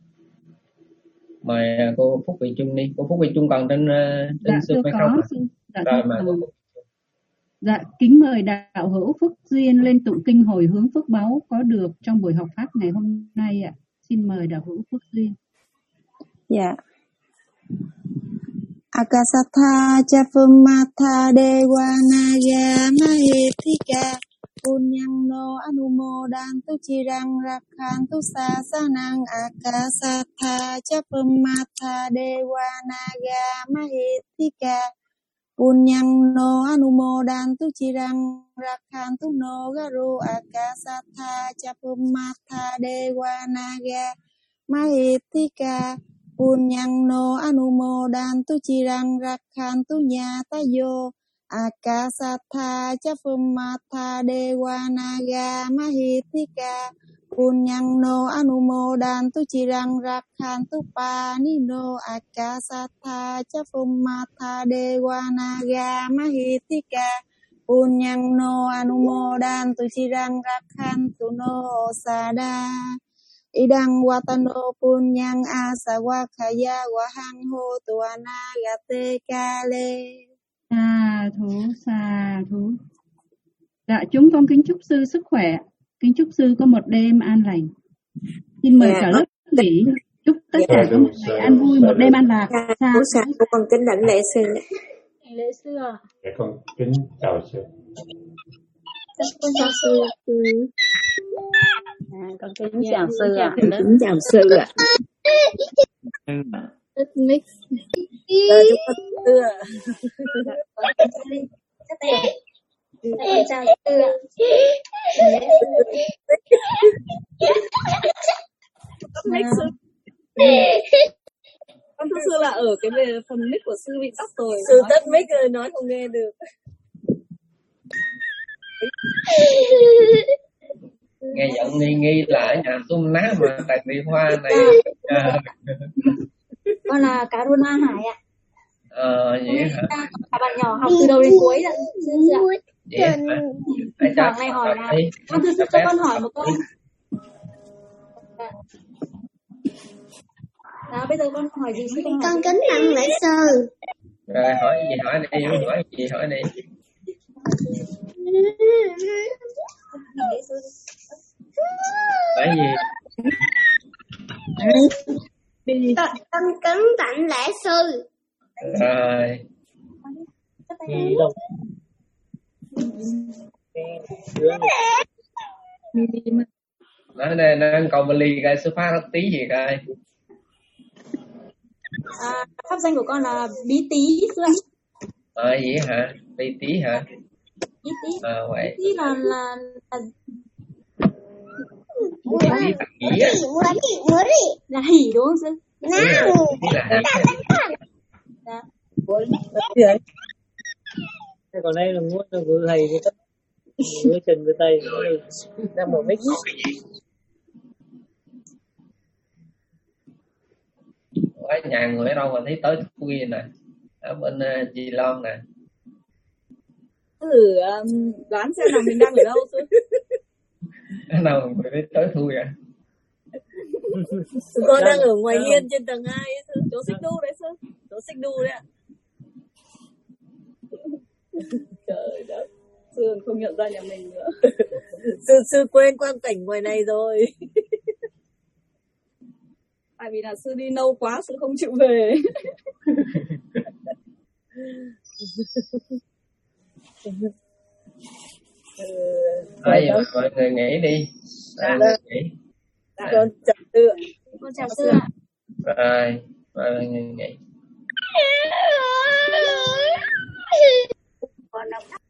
Mời cô Phúc Vị Trung đi. Cô Phúc Vị Trung còn trên trên Dạ Zoom thưa hay có không ạ? sư. Dạ Rồi thưa mà có. Dạ kính mời đạo hữu Phúc Duyên lên tụng kinh hồi hướng phước báu có được trong buổi học pháp ngày hôm nay ạ. Xin mời đạo hữu Phúc Duyên. Dạ. Akasatha Chafumatha Dewanaya Mahithika Punyano Anumodantu Chirang Rakhantu Sasanang Akasatha Chafumatha Dewanaya Mahithika Punyano Anumodantu Chirang Rakhantu No Garu Akasatha Chafumatha Dewanaya Mahithika Punyano Anumodantu Chirang Rakhantu Nyatayo Akasatha Chafumatha Dewanaya Mahithika Punyano Anumodantu Chirang Rakhantu Panino Akasatha Chafumatha Dewanaya Mahithika Punyano Anumodantu Chirang Rakhantu No Sada Idang watano punyang asawakaya wahang ho tuana gate kale. Sa thú, sa thú. Dạ chúng con kính chúc sư sức khỏe, kính chúc sư có một đêm an lành. Xin mời Dạ, cả con lớp nghỉ, chúc tất cả có một ngày an vui, một đêm an lạc. Sa Bố sa con kính đảnh lễ sư. Lễ sư à? Dạ con kính chào sư. Con chào sư. Ừ. À, con kính Dạ, chào con sư chào ạ. cả lớp. Kính chào sư ạ. Rất mix. Ờ, chúng con sư ạ. Con chào sư ạ. Mic sư. Con thưa sư là ở cái về phần mic của sư bị tắt rồi. Sư tắt mic rồi nói không nghe được. nghe giọng nghi nghi là ở nhà tung ná mà tại vì hoa này. À, Con là Caruna Hải ạ. ờ, vậy hả? Các bạn nhỏ học từ đầu đến cuối ạ. Sư ạ. Vậy hả? Ai chắc Khoảng này hỏi là đi. con thưa sư cho con hỏi một câu. Đó, bây giờ con hỏi gì sư? Con Con kính tặng lễ sư. Rồi hỏi gì hỏi đi, hỏi gì hỏi đi. Hỏi gì? Con con kính tặng lễ sư. Rồi. Đi đâu? Nói đây nó câu Bali cái xuất phát rất tí gì coi. À, pháp danh của con là Bí Tý sư ạ. Ờ vậy hả? Bí tí hả? Bí Tý. Ờ vậy. Bí Tý là là là Bí tí là hỉ á. là hỉ đúng không sư? Đúng rồi, bí tí là hỉ. Dạ. Thế còn đây là muốn là vừa thầy thì tất vừa chân vừa tay đang một mix. Ở nhà người ở đâu mà thấy tới khuya nè, ở bên uh, Di Loan nè. Thử um, đoán xem là mình đang ở đâu sư. Ở đâu người thấy tới thui à? Tụi con đang ở ngoài hiên trên tầng hai ấy, sư. Chỗ xích đu đấy sư. Chỗ xích đu đấy ạ. Trời đất, sư không nhận ra nhà mình nữa. sư sư quên quang cảnh ngoài này rồi. Tại vì là sư đi lâu quá, sư không chịu về. Thôi giờ mọi người nghỉ đi. Dạ. Nghỉ. Dạ. Con chào sư ạ. Con chào sư ạ. Rồi, mọi người nghỉ. đọc